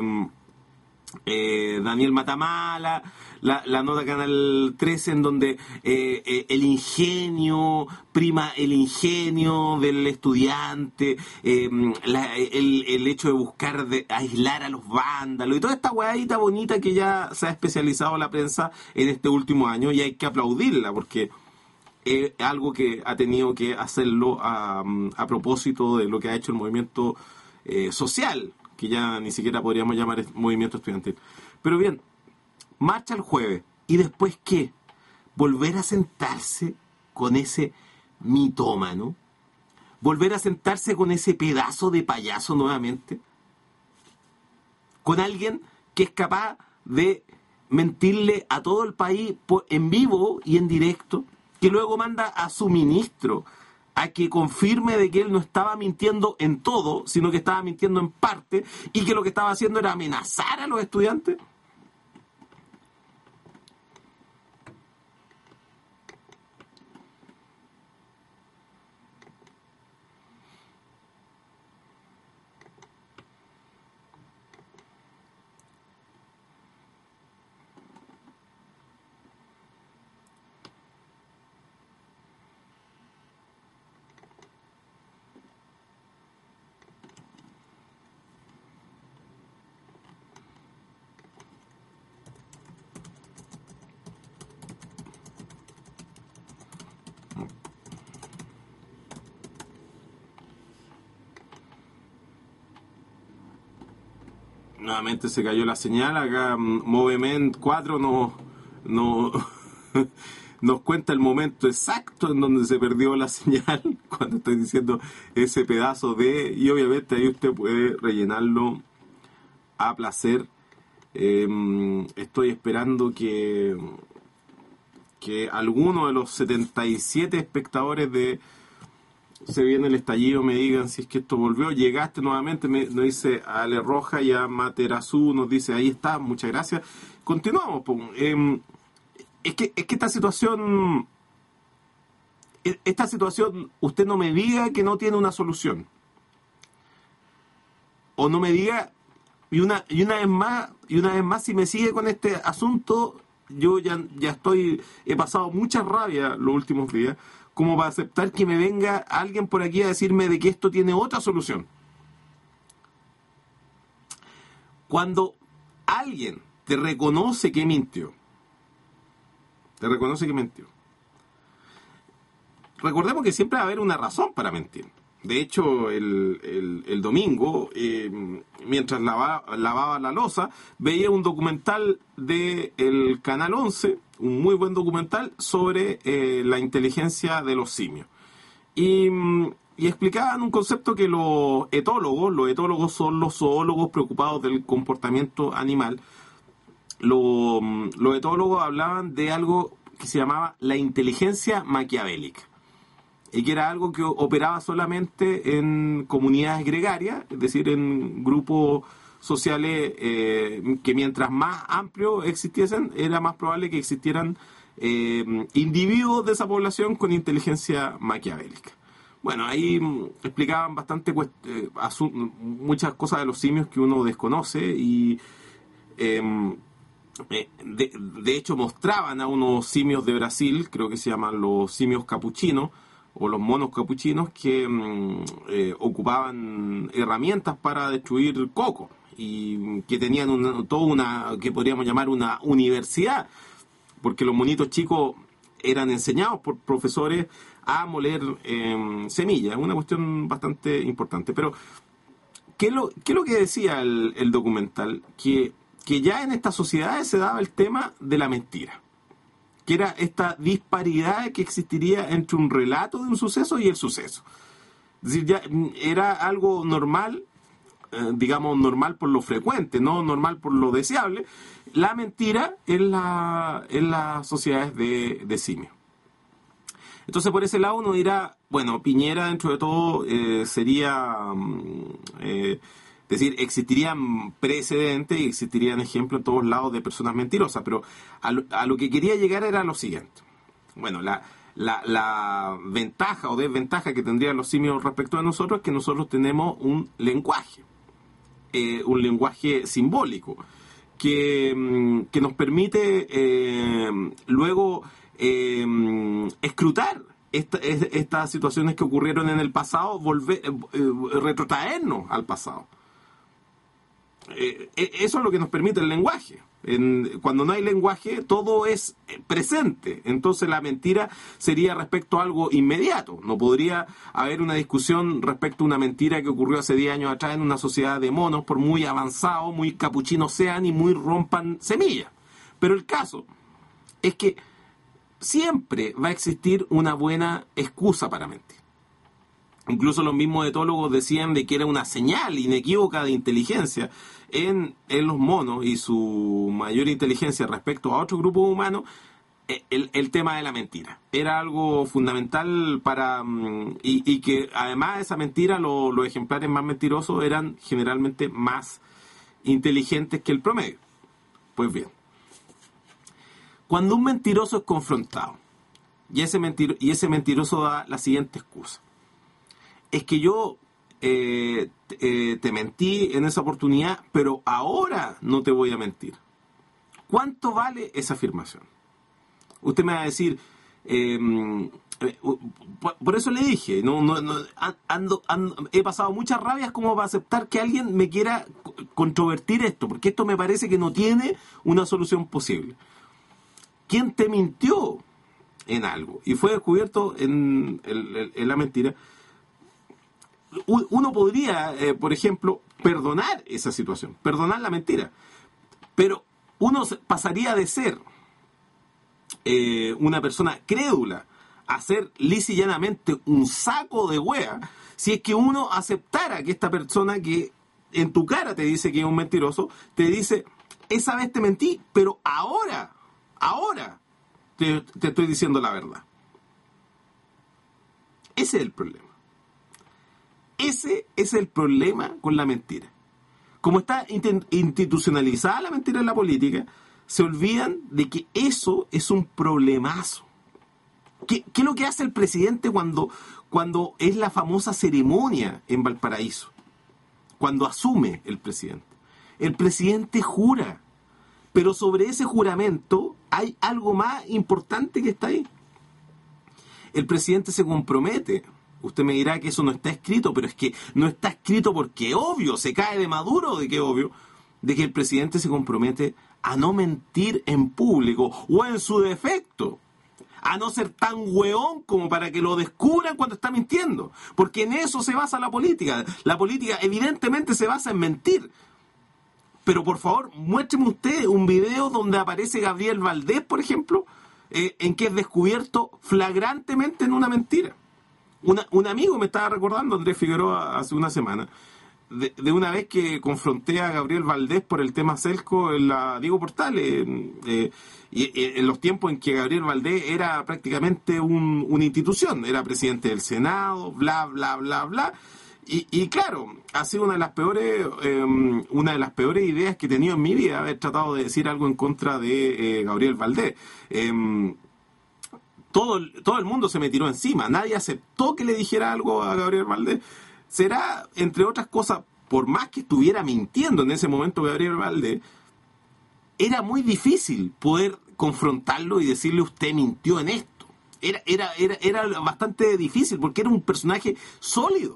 Speaker 1: eh, Daniel Matamala, la, la nota Canal trece en donde eh, eh, el ingenio, prima el ingenio del estudiante, eh, la, el, el hecho de buscar de aislar a los vándalos y toda esta hueadita bonita que ya se ha especializado la prensa en este último año, y hay que aplaudirla porque es algo que ha tenido que hacerlo a, a propósito de lo que ha hecho el movimiento eh, social, que ya ni siquiera podríamos llamar movimiento estudiantil. Pero bien, marcha el jueves, ¿y después qué? Volver a sentarse con ese mitómano, volver a sentarse con ese pedazo de payaso nuevamente, con alguien que es capaz de mentirle a todo el país en vivo y en directo, que luego manda a su ministro a que confirme de que él no estaba mintiendo en todo, sino que estaba mintiendo en parte, y que lo que estaba haciendo era amenazar a los estudiantes. Nuevamente se cayó la señal. Acá Movement cuatro nos, nos, nos cuenta el momento exacto en donde se perdió la señal cuando estoy diciendo ese pedazo de... Y obviamente ahí usted puede rellenarlo a placer. Eh, estoy esperando que, que alguno de los setenta y siete espectadores de se viene el estallido, me digan si es que esto volvió. Llegaste nuevamente, me, nos dice a Ale Roja y a Materazú, nos dice, ahí está, muchas gracias. Continuamos. Pues. Eh, es, que, es que esta situación, esta situación, usted no me diga que no tiene una solución. O no me diga, y una, y una vez más, y una vez más, si me sigue con este asunto, yo ya, ya estoy, he pasado mucha rabia los últimos días, como para aceptar que me venga alguien por aquí a decirme de que esto tiene otra solución. Cuando alguien te reconoce que mintió, te reconoce que mintió, recordemos que siempre va a haber una razón para mentir. De hecho, el, el, el domingo, eh, mientras lava, lavaba la loza, veía un documental del Canal once, un muy buen documental sobre eh, la inteligencia de los simios. Y, y explicaban un concepto que los etólogos, los etólogos son los zoólogos preocupados del comportamiento animal. Los, los etólogos hablaban de algo que se llamaba la inteligencia maquiavélica. Y que era algo que operaba solamente en comunidades gregarias, es decir, en grupos sociales eh, que mientras más amplios existiesen, era más probable que existieran eh, individuos de esa población con inteligencia maquiavélica. Bueno, ahí explicaban bastante eh, muchas cosas de los simios que uno desconoce y eh, de, de hecho mostraban a unos simios de Brasil, creo que se llaman los simios capuchinos, o los monos capuchinos que eh, ocupaban herramientas para destruir coco y que tenían una, toda una, que podríamos llamar una universidad, porque los monitos chicos eran enseñados por profesores a moler eh, semillas, una cuestión bastante importante. Pero, ¿qué es lo, qué es lo que decía el, el documental? Que, que ya en estas sociedades se daba el tema de la mentira, que era esta disparidad que existiría entre un relato de un suceso y el suceso. Es decir, ya era algo normal, eh, digamos normal por lo frecuente, no normal por lo deseable, la mentira en, la, en las sociedades de, de simios. Entonces, por ese lado uno dirá, bueno, Piñera dentro de todo eh, sería... Eh, Es decir, existirían precedentes y existirían ejemplos en todos lados de personas mentirosas, pero a lo, a lo que quería llegar era lo siguiente. Bueno, la, la, la ventaja o desventaja que tendrían los simios respecto a nosotros es que nosotros tenemos un lenguaje, eh, un lenguaje simbólico, que, que nos permite eh, luego eh, escrutar esta, estas situaciones que ocurrieron en el pasado, volver, eh, retrotraernos al pasado. Eh, eso es lo que nos permite el lenguaje. En, cuando no hay lenguaje, todo es presente. Entonces la mentira sería respecto a algo inmediato. No podría haber una discusión respecto a una mentira que ocurrió hace diez años atrás en una sociedad de monos, por muy avanzados, muy capuchinos sean y muy rompan semillas. Pero el caso es que siempre va a existir una buena excusa para mentir. Incluso los mismos etólogos decían de que era una señal inequívoca de inteligencia en, en los monos y su mayor inteligencia respecto a otro grupo humano, el, el tema de la mentira. Era algo fundamental para... Y, y que además de esa mentira, lo, los ejemplares más mentirosos eran generalmente más inteligentes que el promedio. Pues bien, cuando un mentiroso es confrontado y ese, mentir, y ese mentiroso da la siguiente excusa: es que yo eh, eh, te mentí en esa oportunidad, pero ahora no te voy a mentir. ¿Cuánto vale esa afirmación? Usted me va a decir, eh, eh, por, por eso le dije, no, no, no ando, ando, he pasado muchas rabias como para aceptar que alguien me quiera controvertir esto, porque esto me parece que no tiene una solución posible. ¿Quién te mintió en algo y fue descubierto en, en, en la mentira? Uno podría, eh, por ejemplo, perdonar esa situación, perdonar la mentira, pero uno pasaría de ser eh, una persona crédula a ser lisa y llanamente un saco de hueá si es que uno aceptara que esta persona que en tu cara te dice que es un mentiroso, te dice, esa vez te mentí, pero ahora, ahora te, te estoy diciendo la verdad. Ese es el problema. Ese es el problema con la mentira. Como está institucionalizada la mentira en la política, se olvidan de que eso es un problemazo. ¿Qué, qué es lo que hace el presidente cuando, cuando es la famosa ceremonia en Valparaíso? Cuando asume el presidente. El presidente jura, pero sobre ese juramento hay algo más importante que está ahí. El presidente se compromete. Usted me dirá que eso no está escrito, pero es que no está escrito porque obvio, se cae de Maduro de que obvio, de que el presidente se compromete a no mentir en público o en su defecto, a no ser tan hueón como para que lo descubran cuando está mintiendo, porque en eso se basa la política. La política evidentemente se basa en mentir. Pero por favor, muéstreme usted un video donde aparece Gabriel Valdés, por ejemplo, eh, en que es descubierto flagrantemente en una mentira. Una, un amigo me estaba recordando, Andrés Figueroa, hace una semana, de, de una vez que confronté a Gabriel Valdés por el tema Celco en la Diego Portales, eh, y, y en los tiempos en que Gabriel Valdés era prácticamente un, una institución, era presidente del Senado, bla, bla, bla, bla. Y, y claro, ha sido una de las peores eh, una de las peores ideas que he tenido en mi vida, haber tratado de decir algo en contra de eh, Gabriel Valdés. Eh, todo, todo el mundo se me tiró encima, nadie aceptó que le dijera algo a Gabriel Valdés. Será, entre otras cosas, por más que estuviera mintiendo en ese momento Gabriel Valdés, era muy difícil poder confrontarlo y decirle usted mintió en esto. Era, era, era, era bastante difícil porque era un personaje sólido.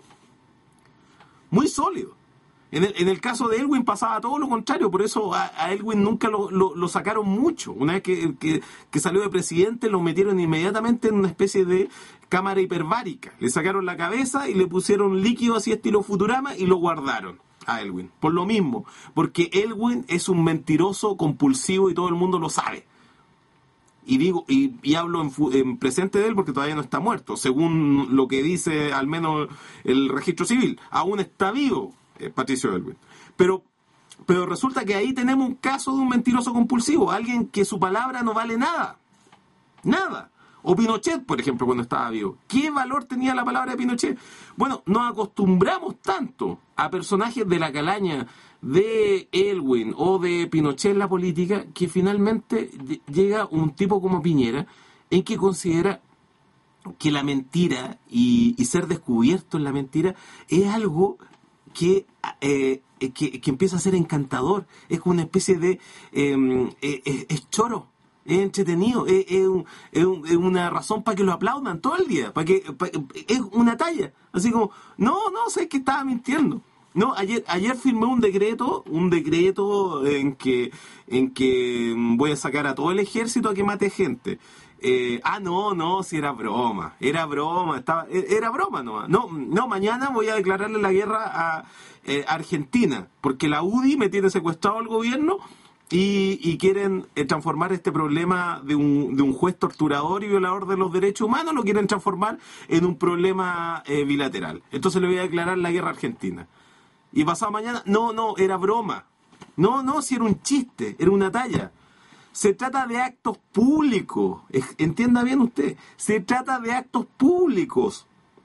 Speaker 1: Muy sólido. En el, en el caso de Elwin pasaba todo lo contrario, por eso a, a Elwin nunca lo, lo, lo sacaron mucho. Una vez que, que, que salió de presidente, lo metieron inmediatamente en una especie de cámara hiperbárica. Le sacaron la cabeza y le pusieron líquido así estilo Futurama y lo guardaron a Elwin. Por lo mismo, porque Elwin es un mentiroso compulsivo y todo el mundo lo sabe. Y digo y, y hablo en, en presente de él porque todavía no está muerto, según lo que dice al menos el registro civil. Aún está vivo eh, Patricio Elwin. Pero, pero resulta que ahí tenemos un caso de un mentiroso compulsivo, alguien que su palabra no vale nada. Nada. O Pinochet, por ejemplo, cuando estaba vivo. ¿Qué valor tenía la palabra de Pinochet? Bueno, nos acostumbramos tanto a personajes de la calaña de Elwin o de Pinochet en la política que finalmente llega un tipo como Piñera en que considera que la mentira y, y ser descubierto en la mentira es algo que, eh, que, que empieza a ser encantador. Es como una especie de... Eh, eh, es choro. Es entretenido, es, es, un, es, un, es una razón para que lo aplaudan todo el día, para que para, es una talla, así como, no, no, sé que estaba mintiendo. No, ayer ayer firmé un decreto, un decreto en que en que voy a sacar a todo el ejército a que mate gente. Eh, ah, no, no, si era broma, era broma, estaba, era broma nomás. No, no, mañana voy a declararle la guerra a eh, Argentina, porque la U D I me tiene secuestrado al gobierno. Y, y quieren eh, transformar este problema de un, de un juez torturador y violador de los derechos humanos, lo quieren transformar en un problema eh, bilateral. Entonces le voy a declarar la guerra a Argentina. Y pasado mañana, no, no, era broma. No, no, si era un chiste, era una talla. Se trata de actos públicos, entienda bien usted, se trata de actos públicos,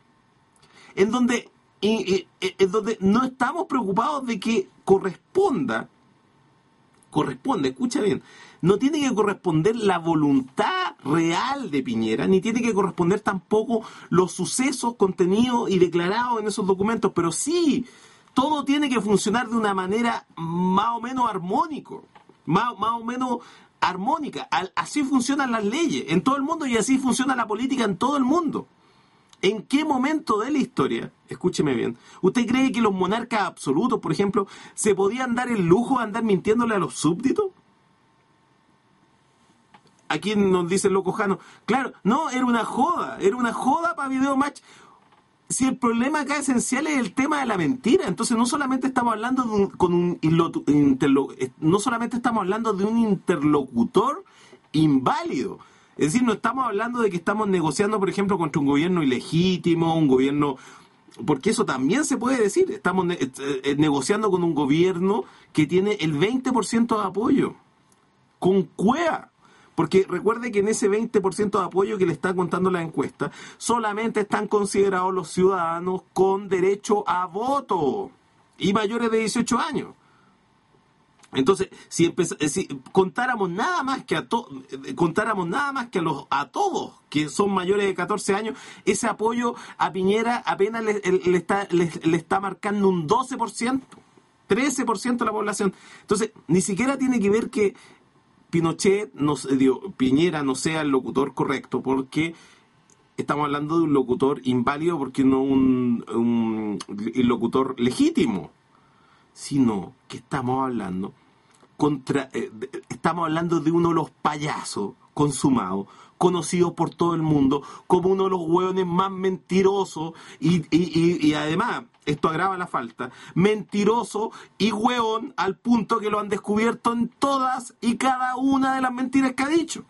Speaker 1: en donde, en, en, en donde no estamos preocupados de que corresponda corresponde, escucha bien, no tiene que corresponder la voluntad real de Piñera, ni tiene que corresponder tampoco los sucesos contenidos y declarados en esos documentos, pero sí, todo tiene que funcionar de una manera más o menos armónico, más, más o menos armónica. Así funcionan las leyes en todo el mundo y así funciona la política en todo el mundo. ¿En qué momento de la historia, escúcheme bien, usted cree que los monarcas absolutos, por ejemplo, se podían dar el lujo de andar mintiéndole a los súbditos? Aquí nos dice el loco Jano, claro, no, era una joda, era una joda para Video Match. Si el problema acá esencial es el tema de la mentira, entonces no solamente estamos hablando de un, con un interlo, no solamente estamos hablando de un interlocutor inválido. Es decir, no estamos hablando de que estamos negociando, por ejemplo, contra un gobierno ilegítimo, un gobierno... Porque eso también se puede decir. Estamos ne- eh, negociando con un gobierno que tiene el veinte por ciento de apoyo. Con cueva. Porque recuerde que en ese veinte por ciento de apoyo que le está contando la encuesta, solamente están considerados los ciudadanos con derecho a voto y mayores de dieciocho años. Entonces, si, empez- si contáramos nada más que a to- contáramos nada más que a los a todos que son mayores de catorce años, ese apoyo a Piñera apenas le, le está le, le está marcando un doce por ciento, trece por ciento de la población. Entonces, ni siquiera tiene que ver que Pinochet no digo, Piñera no sea el locutor correcto, porque estamos hablando de un locutor inválido, porque no un, un locutor legítimo, sino que estamos hablando contra eh, estamos hablando de uno de los payasos consumados, conocidos por todo el mundo como uno de los hueones más mentirosos y, y, y, y además, esto agrava la falta, mentiroso y hueón al punto que lo han descubierto en todas y cada una de las mentiras que ha dicho.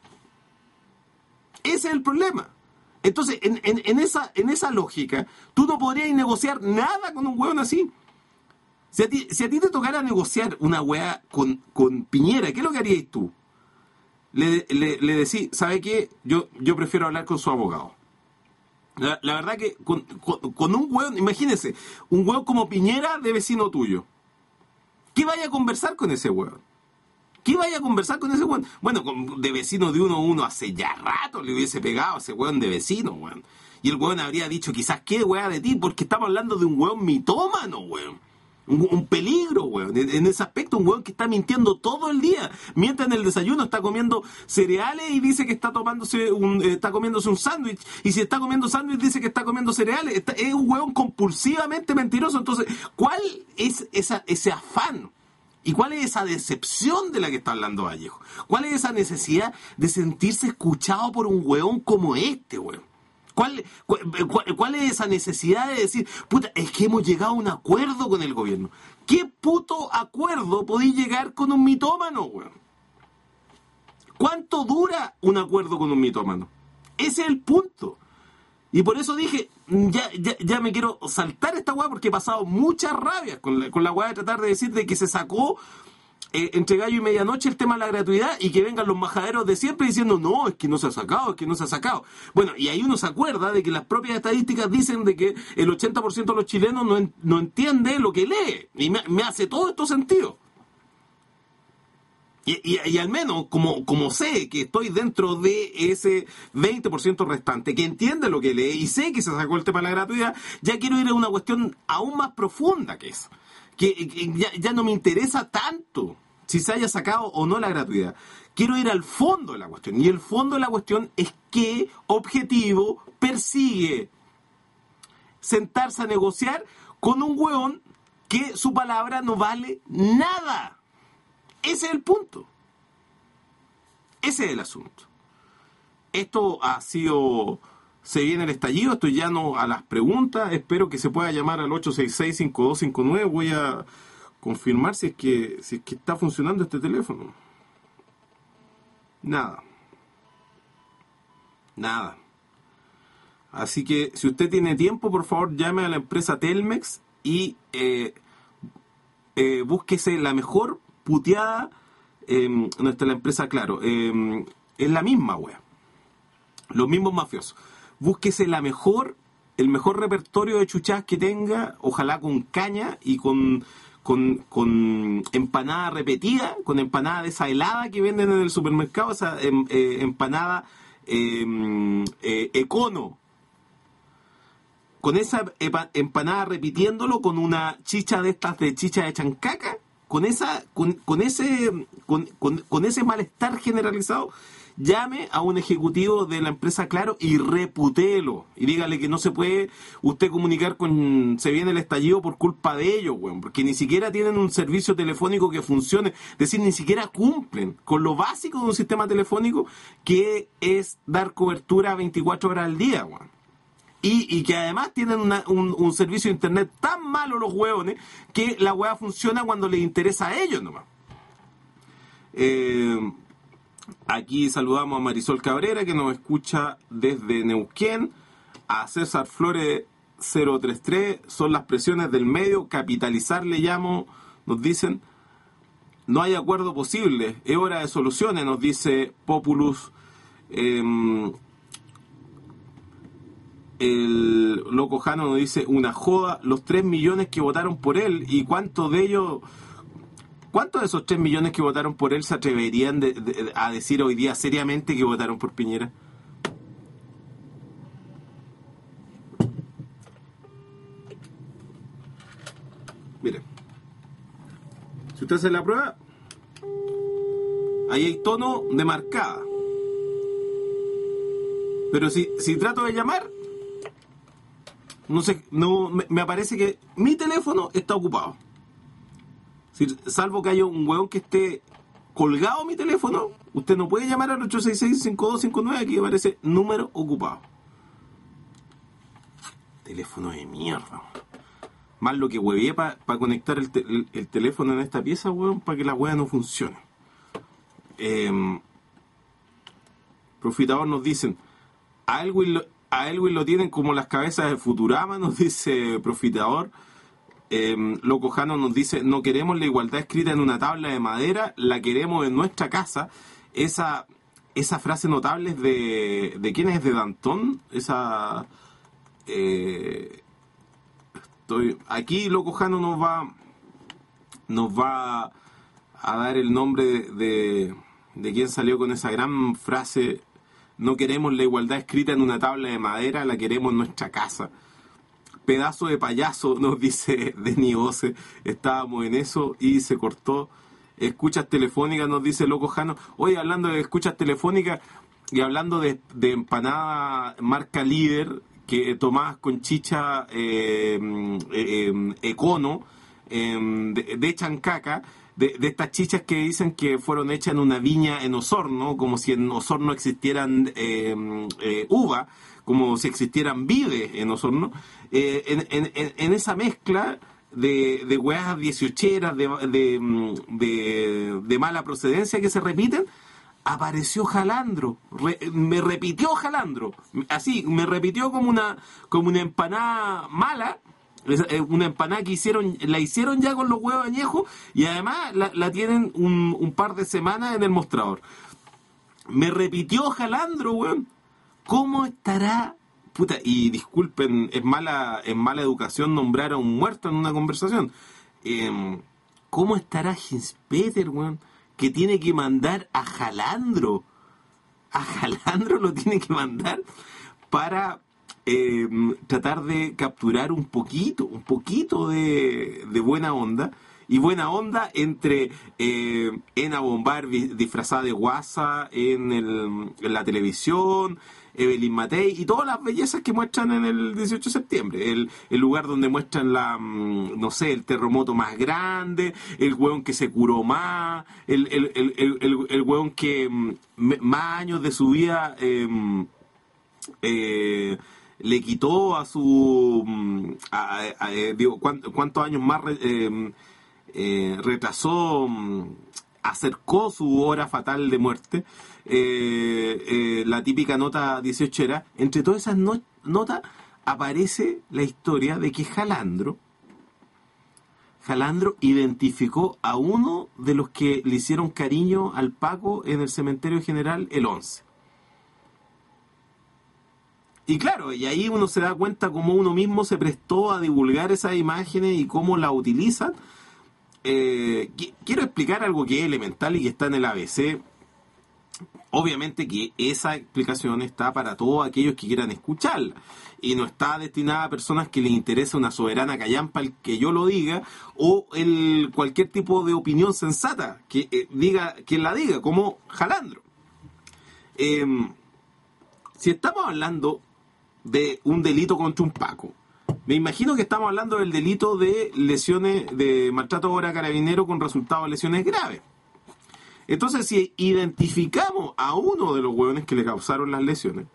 Speaker 1: Ese es el problema. Entonces, en, en, en, esa, en esa lógica, tú no podrías negociar nada con un hueón así. Si a ti, si a ti te tocara negociar una weá con, con Piñera, ¿qué es lo que harías tú? Le, le, le decís, ¿sabe qué? Yo, yo prefiero hablar con su abogado. La, la verdad que con, con, con un hueón, imagínese, un hueón como Piñera de vecino tuyo. ¿Qué vaya a conversar con ese hueón? ¿Qué vaya a conversar con ese hueón? Bueno, con, de vecino de uno a uno hace ya rato le hubiese pegado a ese hueón de vecino, hueón. Y el hueón habría dicho, quizás, ¿qué weá de ti? Porque estamos hablando de un hueón mitómano, hueón. Un, un peligro, weón. En, en ese aspecto, un weón que está mintiendo todo el día. Mientras en el desayuno está comiendo cereales y dice que está tomándose un, eh, está comiéndose un sándwich. Y si está comiendo sándwich dice que está comiendo cereales. Está, es un weón compulsivamente mentiroso. Entonces, ¿cuál es esa, ese afán? ¿Y cuál es esa decepción de la que está hablando Vallejo? ¿Cuál es esa necesidad de sentirse escuchado por un weón como este, weón? ¿Cuál, cuál, ¿Cuál es esa necesidad de decir, puta, es que hemos llegado a un acuerdo con el gobierno? ¿Qué puto acuerdo podéis llegar con un mitómano, weón? ¿Cuánto dura un acuerdo con un mitómano? Ese es el punto. Y por eso dije, ya, ya, ya me quiero saltar esta weá, porque he pasado muchas rabias con la, con la weá de tratar de decir de que se sacó Eh, entre gallo y medianoche el tema de la gratuidad y que vengan los majaderos de siempre diciendo no, es que no se ha sacado, es que no se ha sacado. Bueno, y ahí uno se acuerda de que las propias estadísticas dicen de que el ochenta por ciento de los chilenos no, en, no entiende lo que lee. Y me, me hace todo esto sentido. Y, y, y al menos, como, como sé que estoy dentro de ese veinte por ciento restante, que entiende lo que lee y sé que se sacó el tema de la gratuidad, ya quiero ir a una cuestión aún más profunda que eso. Que, que ya, ya no me interesa tanto si se haya sacado o no la gratuidad. Quiero ir al fondo de la cuestión. Y el fondo de la cuestión es qué objetivo persigue sentarse a negociar con un hueón que su palabra no vale nada. Ese es el punto. Ese es el asunto. Esto ha sido... Se viene el estallido, estoy llano a las preguntas. Espero que se pueda llamar al ocho seis seis, cinco dos cinco nueve. Voy a confirmar si es que, si es que está funcionando este teléfono. Nada. Nada. Así que si usted tiene tiempo, por favor llame a la empresa Telmex y eh, eh, búsquese la mejor puteada. Eh, no está la empresa, claro. Eh, es la misma, wea. Los mismos mafiosos. Búsquese la mejor, el mejor repertorio de chuchadas que tenga, ojalá con caña y con, con, con empanada repetida, con empanada de esa helada que venden en el supermercado, esa eh, eh, empanada eh, eh, econo. Con esa empanada repitiéndolo con una chicha de estas de chicha de chancaca, con esa, con, con ese, con, con, con ese malestar generalizado, llame a un ejecutivo de la empresa Claro y reputéelo. Y dígale que no se puede usted comunicar con... Se viene el estallido por culpa de ellos, weón. Porque ni siquiera tienen un servicio telefónico que funcione. Es decir, ni siquiera cumplen con lo básico de un sistema telefónico, que es dar cobertura veinticuatro horas al día, weón. Y, y que además tienen una, un, un servicio de internet tan malo los hueones que la hueá funciona cuando les interesa a ellos nomás. Eh... Aquí saludamos a Marisol Cabrera, que nos escucha desde Neuquén, a César Flores cero treinta y tres, son las presiones del medio, capitalizar le llamo, nos dicen. no hay acuerdo posible, es hora de soluciones, nos dice Populus. Eh, el Loco Jano nos dice, una joda, los tres millones que votaron por él, y cuántos de ellos, cuántos de esos tres millones que votaron por él se atreverían de, de, a decir hoy día seriamente que votaron por Piñera. Mire, si usted hace la prueba, ahí hay tono de marcada. Pero si, si trato de llamar, no sé, no me, me aparece que mi teléfono está ocupado. Si, salvo que haya un hueón que esté colgado mi teléfono, usted no puede llamar al ocho seis seis, cinco dos cinco nueve, aquí aparece número ocupado. Teléfono de mierda. Más lo que hueveé para pa conectar el, te, el, el teléfono en esta pieza, hueón, para que la hueá no funcione. Eh, Profitador nos dicen, a Elwin, lo, a Elwin lo tienen como las cabezas de Futurama, nos dice Profitador. Eh, Loco Jano nos dice, no queremos la igualdad escrita en una tabla de madera, la queremos en nuestra casa. Esa, esa frase notable es de, ¿de quién es? ¿De Danton? Esa... Eh, estoy, aquí Loco Jano nos va, nos va a dar el nombre de, de, de quien salió con esa gran frase, no queremos la igualdad escrita en una tabla de madera, la queremos en nuestra casa. Pedazo de payaso, nos dice Denis Oce. Estábamos en eso y se cortó. Escuchas telefónicas, nos dice Loco Jano. Oye, hablando de escuchas telefónicas y hablando de, de empanada marca Líder, que tomadas con chicha eh, eh, eh, Econo, eh, de, de Chancaca, de, de estas chichas que dicen que fueron hechas en una viña en Osorno, como si en Osorno existieran eh, eh, uva, como si existieran vides en Osorno. Eh, en, en, en esa mezcla de, de hueás dieciocheras, de, de, de, de mala procedencia que se repiten, apareció Jalandro, Re, me repitió Jalandro, así, me repitió como una, como una empanada mala, una empanada que hicieron, la hicieron ya con los huevos añejos y además la, la tienen un, un par de semanas en el mostrador. Me repitió Jalandro, weón. ¿Cómo estará? Puta, y disculpen, es mala, es mala educación nombrar a un muerto en una conversación. Eh, ¿Cómo estará Hinspeter, weón? Que tiene que mandar a Jalandro. A Jalandro lo tiene que mandar para eh, tratar de capturar un poquito, un poquito de, de buena onda. Y buena onda entre eh, Ena Bombar disfrazada de guasa en, el, en la televisión, Evelyn Matei y todas las bellezas que muestran en el dieciocho de septiembre. El, el lugar donde muestran la, no sé, el terremoto más grande, el hueón que se curó más, el, el, el, el, el, el hueón que más años de su vida eh, eh, le quitó a su... A, a, a, digo, ¿cuántos años más... Eh, Eh, retrasó, acercó su hora fatal de muerte, eh, eh, la típica nota dieciocho era, entre todas esas no, notas aparece la historia de que Jalandro, Jalandro identificó a uno de los que le hicieron cariño al Paco en el cementerio general el once. Y claro, y ahí uno se da cuenta cómo uno mismo se prestó a divulgar esas imágenes y cómo las utilizan. Eh, quiero explicar algo que es elemental y que está en el A B C. Obviamente que esa explicación está para todos aquellos que quieran escucharla y no está destinada a personas que les interese una soberana callampa el que yo lo diga o el cualquier tipo de opinión sensata que eh, diga quien la diga, como Jalandro. Eh, si estamos hablando de un delito contra un Paco, me imagino que estamos hablando del delito de lesiones, de maltrato a obra carabinero con resultado de lesiones graves. Entonces, si identificamos a uno de los hueones que le causaron las lesiones,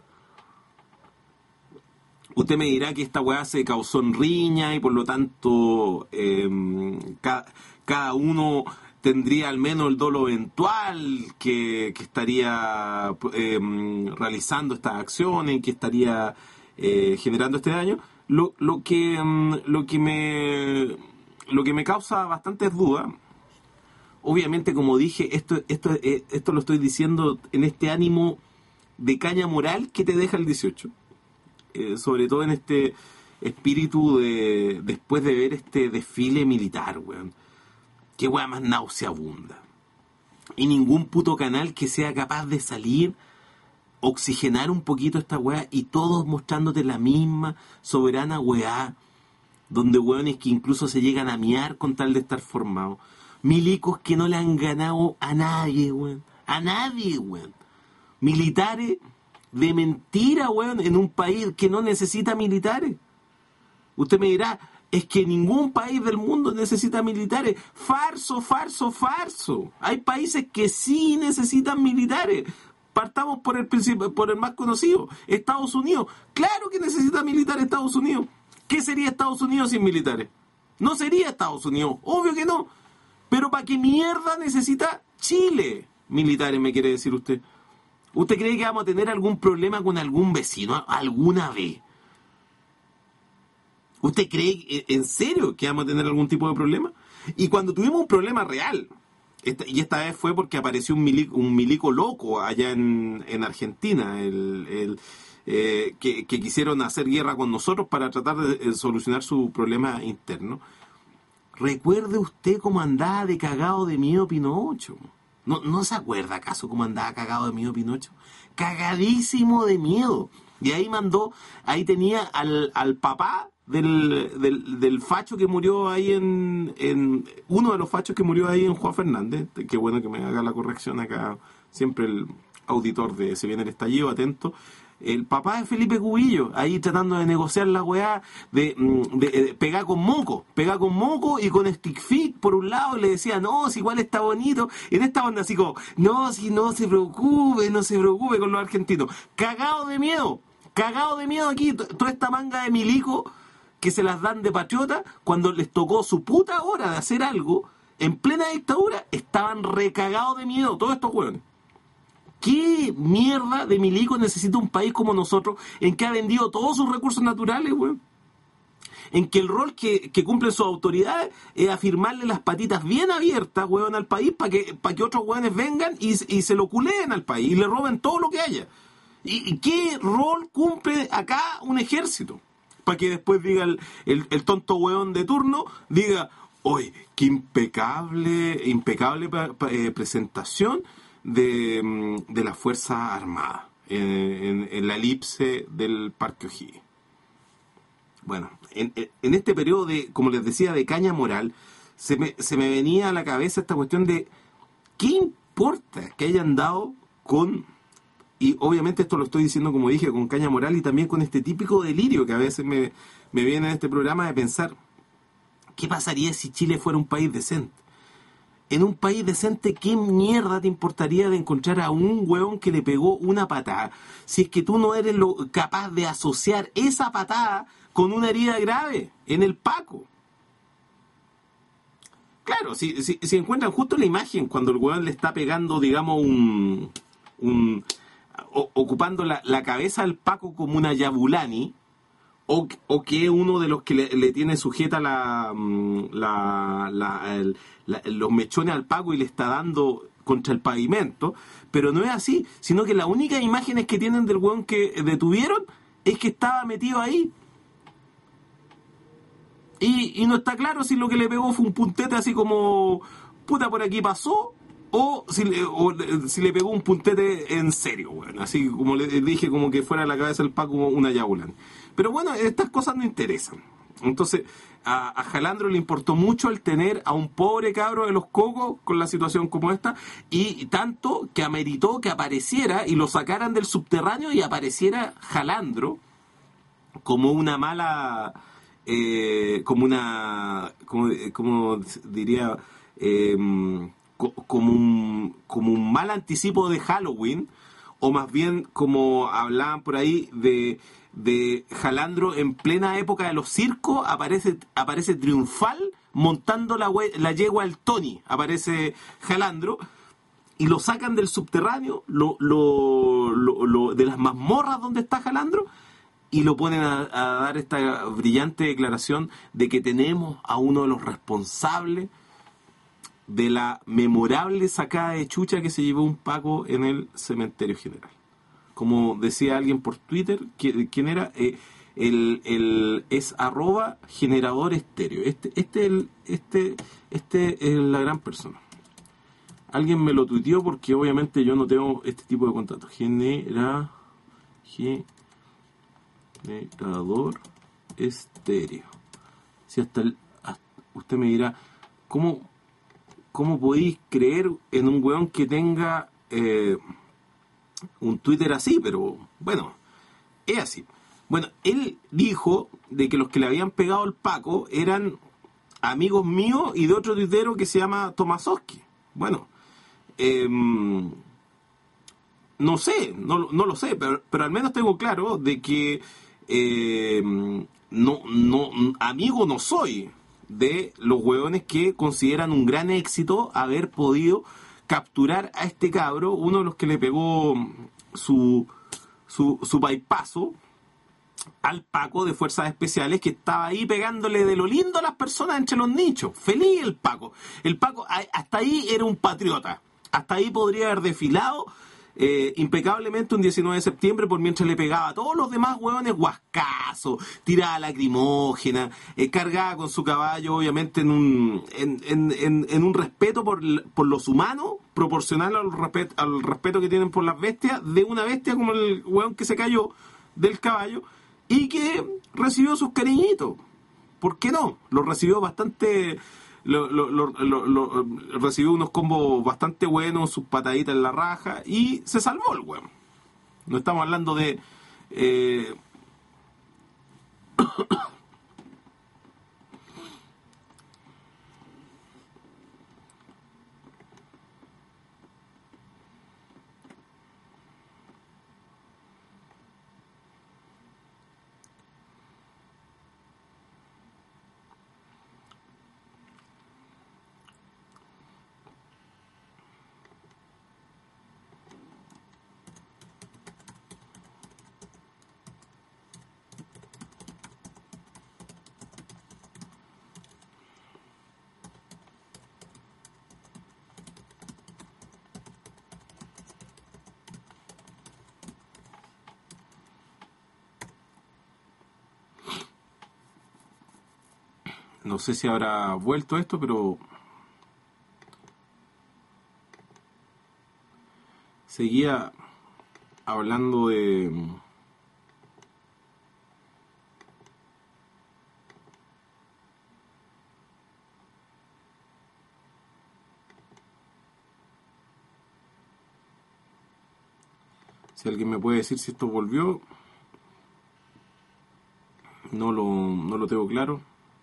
Speaker 1: usted me dirá que esta hueá se causó en riña y por lo tanto eh, ca- cada uno tendría al menos el dolo eventual que, que estaría eh, realizando estas acciones, que estaría eh, generando este daño. Lo, lo que lo que me lo que me causa bastantes dudas, obviamente, como dije, esto, esto, eh, esto lo estoy diciendo en este ánimo de caña moral que te deja el dieciocho. Eh, sobre todo en este espíritu de después de ver este desfile militar, weón. Qué weá más nauseabunda. Y ningún puto canal que sea capaz de salir, oxigenar un poquito esta weá y todos mostrándote la misma soberana weá, donde weones que incluso se llegan a miar con tal de estar formados. Milicos que no le han ganado a nadie, weón. A nadie, weón. Militares de mentira, weón, en un país que no necesita militares. Usted me dirá, es que ningún país del mundo necesita militares. Farso, farso, farso. Hay países que sí necesitan militares. Partamos por el principio, por el más conocido, Estados Unidos. Claro que necesita militares Estados Unidos. ¿Qué sería Estados Unidos sin militares? No sería Estados Unidos, obvio que no. Pero ¿para qué mierda necesita Chile militares, me quiere decir usted? ¿Usted cree que vamos a tener algún problema con algún vecino alguna vez? ¿Usted cree en serio que vamos a tener algún tipo de problema? Y cuando tuvimos un problema real, esta, y esta vez fue porque apareció un milico, un milico loco allá en, en Argentina, el, el, eh, que, que quisieron hacer guerra con nosotros para tratar de, de solucionar su problema interno. Recuerde usted cómo andaba de cagado de miedo Pinocho. ¿No, ¿No se acuerda acaso cómo andaba cagado de miedo Pinocho? Cagadísimo de miedo. Y ahí mandó, ahí tenía al, al papá del, del, del facho que murió ahí en, en... Uno de los fachos que murió ahí en Juan Fernández. Qué bueno que me haga la corrección acá. Siempre el auditor de Se Viene el Estallido, atento. El papá de Felipe Cubillo, ahí tratando de negociar la weá, de, de, de pegar con moco, pegar con moco y con stick fit por un lado, y le decía, no, si igual está bonito, en esta onda así como, no, si no se preocupe, no se preocupe con los argentinos, cagado de miedo, cagado de miedo aquí, toda esta manga de milico que se las dan de patriota, cuando les tocó su puta hora de hacer algo, en plena dictadura, estaban recagados de miedo, todos estos hueones. ¿Qué mierda de milico necesita un país como nosotros en que ha vendido todos sus recursos naturales, weón? En que el rol que, que cumplen sus autoridades es afirmarle las patitas bien abiertas, weón, al país para que, para que otros weones vengan y, y se lo culeen al país y le roben todo lo que haya. ¿Y, y qué rol cumple acá un ejército? Para que después diga el, el, el tonto weón de turno, diga, oye, qué impecable, impecable pa, pa, eh, presentación de, de la Fuerza Armada en, en, en la elipse del Parque O'Higgins. Bueno, en, en este periodo de, como les decía, de caña moral, se me, se me venía a la cabeza esta cuestión de ¿qué importa que hayan dado con, y obviamente esto lo estoy diciendo como dije, con caña moral y también con este típico delirio que a veces me, me viene en este programa de pensar, ¿qué pasaría si Chile fuera un país decente? En un país decente, ¿qué mierda te importaría de encontrar a un hueón que le pegó una patada? Si es que tú no eres lo, capaz de asociar esa patada con una herida grave en el Paco. Claro, si, si, si encuentran justo la imagen cuando el hueón le está pegando, digamos, un... un o, ocupando la, la cabeza al Paco como una Yabulani, O, o que uno de los que le, le tiene sujeta la, la, la, el, la, los mechones al Paco y le está dando contra el pavimento, pero no es así, sino que las únicas imágenes que tienen del hueón que detuvieron es que estaba metido ahí. Y, y no está claro si lo que le pegó fue un puntete así como, puta, por aquí pasó, o si, le, o si le pegó un puntete en serio, bueno, así como le dije, como que fuera la cabeza del Paco una Yabulani. Pero bueno, estas cosas no interesan. Entonces, a, a Jalandro le importó mucho el tener a un pobre cabro de los cocos con la situación como esta, y tanto que ameritó que apareciera y lo sacaran del subterráneo y apareciera Jalandro como una mala, eh, como una, como, como diría, eh, co, como, un, como un mal anticipo de Halloween, o más bien como hablaban por ahí de... de Jalandro en plena época de los circos, aparece aparece triunfal montando la, we, la yegua del Tony, aparece Jalandro y lo sacan del subterráneo, lo, lo, lo, lo de las mazmorras donde está Jalandro, y lo ponen a, a dar esta brillante declaración de que tenemos a uno de los responsables de la memorable sacada de chucha que se llevó un Paco en el cementerio general. Como decía alguien por Twitter, ¿quién era? Eh, el, el, es arroba generador estéreo. Este, este, el, este, este es la gran persona. Alguien me lo tuiteó porque obviamente yo no tengo este tipo de contactos. Genera, generador estéreo. Si hasta, el, hasta usted me dirá, ¿cómo, cómo podéis creer en un weón que tenga eh, un Twitter así? Pero bueno, es así. Bueno, él dijo de que los que le habían pegado el Paco eran amigos míos y de otro tuitero que se llama Tomasowski. Bueno, eh, no sé, no, no lo sé, pero, pero al menos tengo claro de que eh, no, no, amigo no soy de los hueones que consideran un gran éxito haber podido capturar a este cabro, uno de los que le pegó su, su, su bypasso al Paco de Fuerzas Especiales, que estaba ahí pegándole de lo lindo a las personas entre los nichos. Feliz el Paco. El Paco hasta ahí era un patriota. Hasta ahí podría haber desfilado eh, impecablemente un diecinueve de septiembre por mientras le pegaba a todos los demás hueones guascazos, tiraba lacrimógena, eh, cargaba con su caballo, obviamente en un en, en, en, en un respeto por, por los humanos, proporcional al, respet, al respeto que tienen por las bestias, de una bestia como el hueón que se cayó del caballo y que recibió sus cariñitos. ¿Por qué no? Lo recibió bastante... Lo, lo, lo, lo, lo, recibió unos combos bastante buenos, sus pataditas en la raja y se salvó el weón. No estamos hablando de... Eh, no sé si habrá vuelto esto, pero seguía hablando de... Si alguien me puede decir si esto volvió, no lo, no lo tengo claro.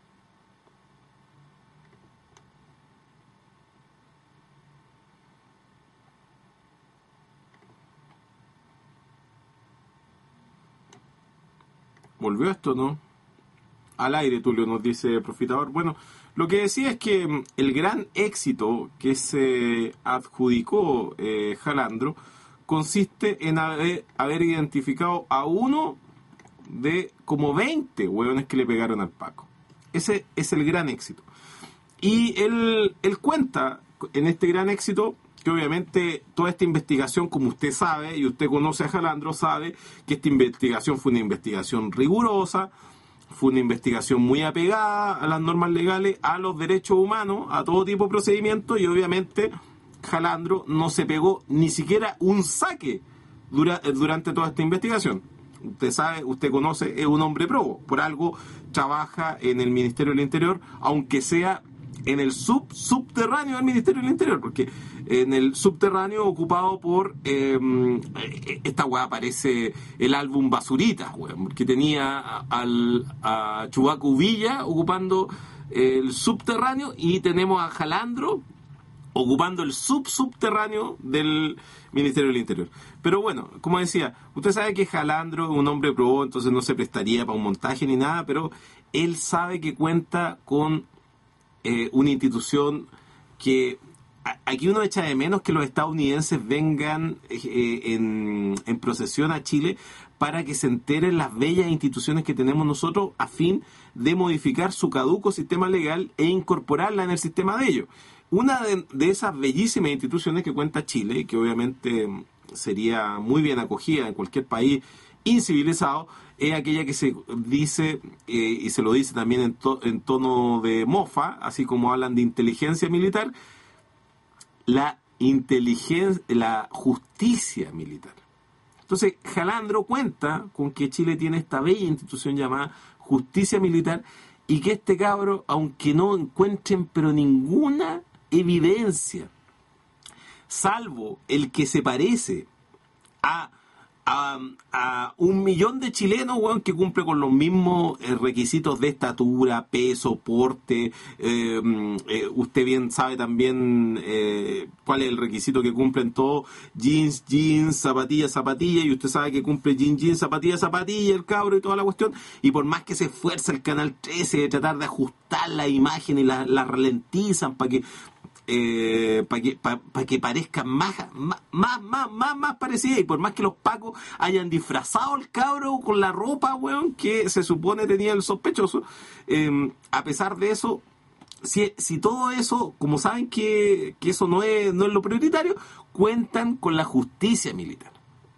Speaker 1: ¿Volvió esto, no? Al aire, Tulio, nos dice Profitador. Bueno, lo que decía es que el gran éxito que se adjudicó eh, Jalandro consiste en haber, haber identificado a uno de como veinte hueones que le pegaron al Paco. Ese es el gran éxito. Y él, él cuenta en este gran éxito que obviamente toda esta investigación, como usted sabe, y usted conoce a Jalandro, sabe que esta investigación fue una investigación rigurosa, fue una investigación muy apegada a las normas legales, a los derechos humanos, a todo tipo de procedimientos, y obviamente Jalandro no se pegó ni siquiera un saque dura, durante toda esta investigación. Usted sabe, usted conoce, es un hombre probo, por algo trabaja en el Ministerio del Interior, aunque sea en el sub subterráneo del Ministerio del Interior, porque en el subterráneo ocupado por eh, esta weá parece el álbum Basuritas, weón, que tenía al, a Chubaco Villa ocupando el subterráneo y tenemos a Jalandro ocupando el sub-subterráneo del Ministerio del Interior. Pero bueno, como decía, usted sabe que Jalandro es un hombre pro, entonces no se prestaría para un montaje ni nada, pero él sabe que cuenta con eh, una institución que... Aquí uno echa de menos que los estadounidenses vengan eh, en, en procesión a Chile para que se enteren las bellas instituciones que tenemos nosotros a fin de modificar su caduco sistema legal e incorporarla en el sistema de ellos. Una de, de esas bellísimas instituciones que cuenta Chile, que obviamente sería muy bien acogida en cualquier país incivilizado, es aquella que se dice, eh, y se lo dice también en, to, en tono de mofa, así como hablan de inteligencia militar, la inteligencia, la justicia militar. Entonces, Jalandro cuenta con que Chile tiene esta bella institución llamada justicia militar y que este cabro, aunque no encuentren pero ninguna evidencia, salvo el que se parece a, a, a un millón de chilenos, weón, que cumple con los mismos eh, requisitos de estatura, peso, porte. Eh, eh, usted bien sabe también eh, cuál es el requisito que cumplen todos: jeans, jeans, zapatillas, zapatillas, y usted sabe que cumple jeans, jeans, zapatillas, zapatillas, el cabro y toda la cuestión. Y por más que se esfuerza el Canal trece de tratar de ajustar la imagen y la, la ralentizan para que Eh, para que, pa, pa que parezca más, más, más, más, más, más parecida, y por más que los pacos hayan disfrazado al cabro con la ropa, weón, que se supone tenía el sospechoso, eh, a pesar de eso, si, si todo eso, como saben que, que eso no es, no es lo prioritario, cuentan con la justicia militar.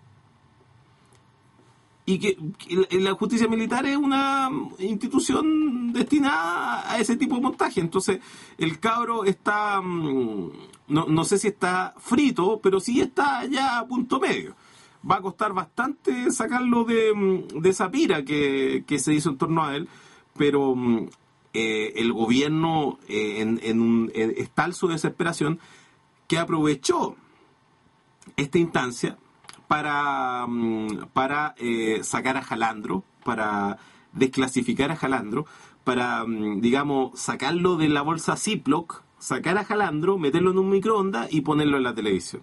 Speaker 1: Y que, que la justicia militar es una institución destinada a ese tipo de montaje. Entonces, el cabro está, no, no sé si está frito, pero sí está ya a punto medio. Va a costar bastante sacarlo de, de esa pira que, que se hizo en torno a él, pero eh, el gobierno eh, en, en un, en, es tal su desesperación que aprovechó esta instancia para, para eh, sacar a Jalandro, para desclasificar a Jalandro, para, digamos, sacarlo de la bolsa Ziploc, sacar a Jalandro, meterlo en un microondas y ponerlo en la televisión.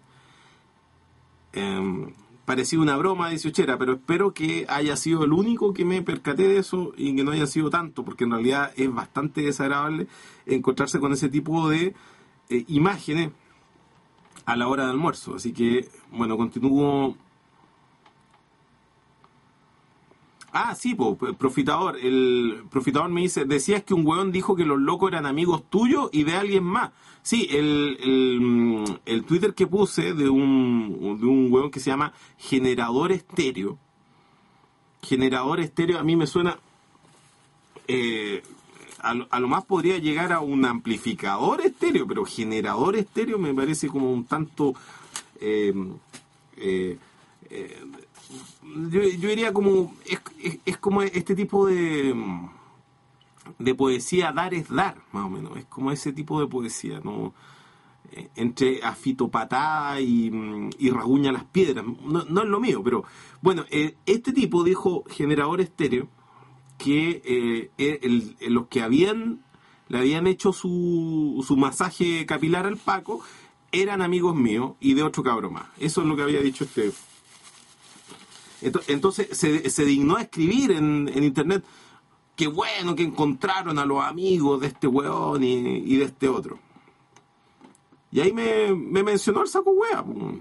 Speaker 1: Eh, parecía una broma, dice Uchera, pero espero que haya sido el único que me percaté de eso y que no haya sido tanto, porque en realidad es bastante desagradable encontrarse con ese tipo de eh, imágenes a la hora de almuerzo. Así que, bueno, continúo. Ah, sí, po, Profitador. El Profitador me dice, decías que un weón dijo que los locos eran amigos tuyos y de alguien más. Sí, el, el, el Twitter que puse de un, de un weón que se llama Generador Estéreo. Generador Estéreo a mí me suena... Eh, A lo, a lo más podría llegar a un amplificador estéreo, pero generador estéreo me parece como un tanto... Eh, eh, eh, yo, yo diría como... Es, es, es como este tipo de... de poesía dar es dar, más o menos. Es como ese tipo de poesía, ¿no? Eh, entre afitopatada y, y raguña las piedras. No, no es lo mío, pero... Bueno, eh, este tipo dijo generador estéreo, que eh, el, el, los que habían le habían hecho su, su masaje capilar al Paco eran amigos míos y de otro cabro más. Eso es lo que había dicho este. Entonces se, se dignó a escribir en, en internet: qué bueno que encontraron a los amigos de este weón y, y de este otro. Y ahí me, me mencionó el saco wea.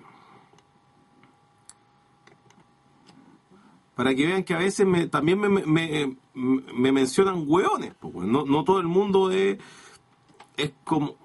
Speaker 1: Para que vean que a veces me, también me, me, me, me mencionan hueones. Pues, no, no todo el mundo es, es como...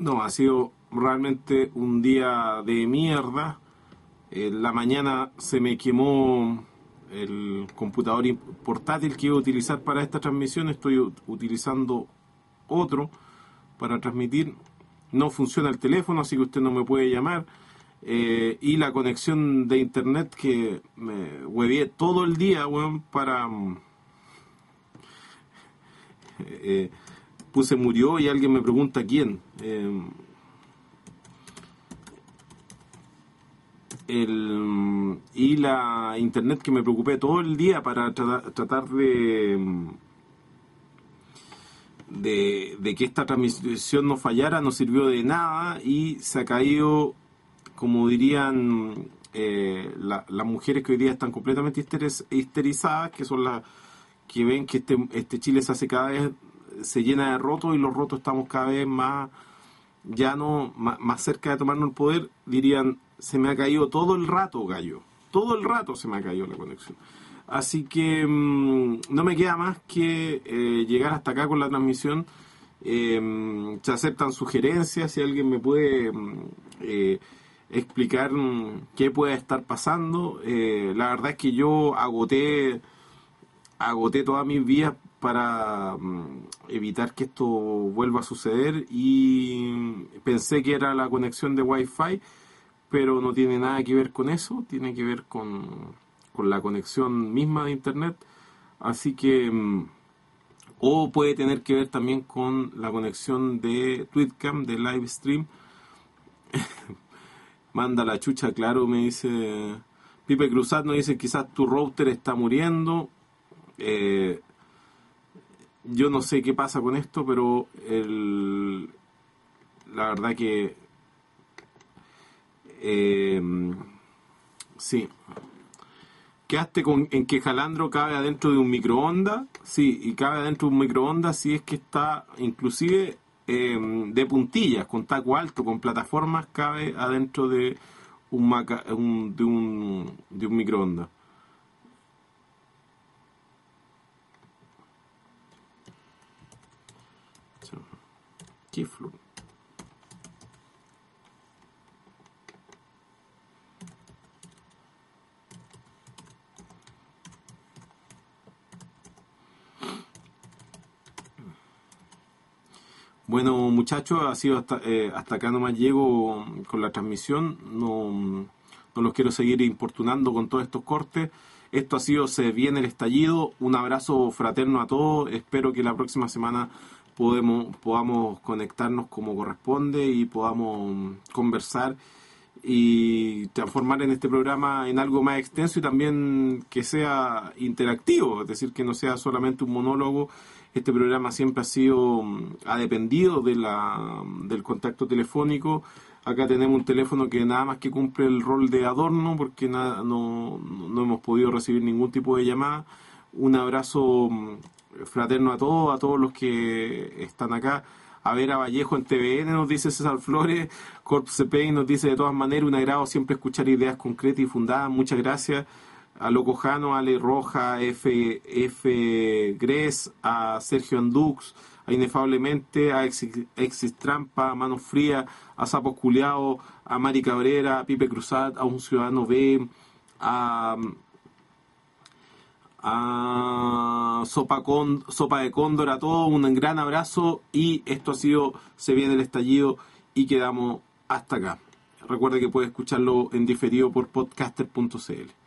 Speaker 1: No, ha sido realmente un día de mierda. En la mañana se me quemó el computador portátil que iba a utilizar para esta transmisión. Estoy utilizando otro para transmitir. No funciona el teléfono, así que usted no me puede llamar. Eh, y la conexión de internet que me huevié todo el día, weón, para... Eh, puse murió y alguien me pregunta quién. Eh, el, y la internet que me preocupé todo el día para tra- tratar de... De, de que esta transmisión no fallara, no sirvió de nada y se ha caído, como dirían eh, la, las mujeres que hoy día están completamente histeriz- histerizadas, que son las que ven que este, este Chile se hace cada vez, se llena de rotos y los rotos estamos cada vez más, ya no, más, más cerca de tomarnos el poder, dirían, se me ha caído todo el rato, gallo, todo el rato se me ha caído la conexión. Así que mmm, no me queda más que eh, llegar hasta acá con la transmisión. Eh, se aceptan sugerencias, si alguien me puede eh, explicar mmm, qué puede estar pasando. Eh, la verdad es que yo agoté, agoté todas mis vías para mmm, evitar que esto vuelva a suceder y pensé que era la conexión de Wi-Fi, pero no tiene nada que ver con eso, tiene que ver con... con la conexión misma de internet, así que o puede tener que ver también con la conexión de Twitcam, de Livestream. Manda la chucha, claro, me dice Pipe Cruzat, nos dice quizás tu router está muriendo. eh, yo no sé qué pasa con esto, pero el, la verdad que eh, sí. Quedaste con, en que Jalandro cabe adentro de un microondas, sí, y cabe adentro de un microondas si es que está inclusive eh, de puntillas, con taco alto, con plataformas, cabe adentro de un, maca, un, de, un de un microondas. ¿Qué flor? Bueno, muchachos, ha sido hasta, eh, hasta acá nomás llego con la transmisión. No, no los quiero seguir importunando con todos estos cortes. Esto ha sido Se Viene el Estallido. Un abrazo fraterno a todos. Espero que la próxima semana podemos, podamos conectarnos como corresponde y podamos conversar y transformar en este programa en algo más extenso y también que sea interactivo, es decir, que no sea solamente un monólogo. Este programa siempre ha sido, ha dependido de la, del contacto telefónico. Acá tenemos un teléfono que nada más que cumple el rol de adorno porque nada, no, no hemos podido recibir ningún tipo de llamada. Un abrazo fraterno a todos, a todos los que están acá. A ver a Vallejo en T V N, nos dice César Flores. Corp C P I nos dice de todas maneras, un agrado siempre escuchar ideas concretas y fundadas. Muchas gracias. A Loco Jano, a Ale Roja, F, F Gres, a Sergio Andux, a Inefablemente, a Exis, Exis Trampa, a Mano Fría, a Sapo Culeado, a Mari Cabrera, a Pipe Cruzat, a Un Ciudadano B, a... a Sopa, con, Sopa de Cóndor, a todos un gran abrazo y esto ha sido Se Viene el Estallido y quedamos hasta acá. Recuerde que puede escucharlo en diferido por podcaster punto c l.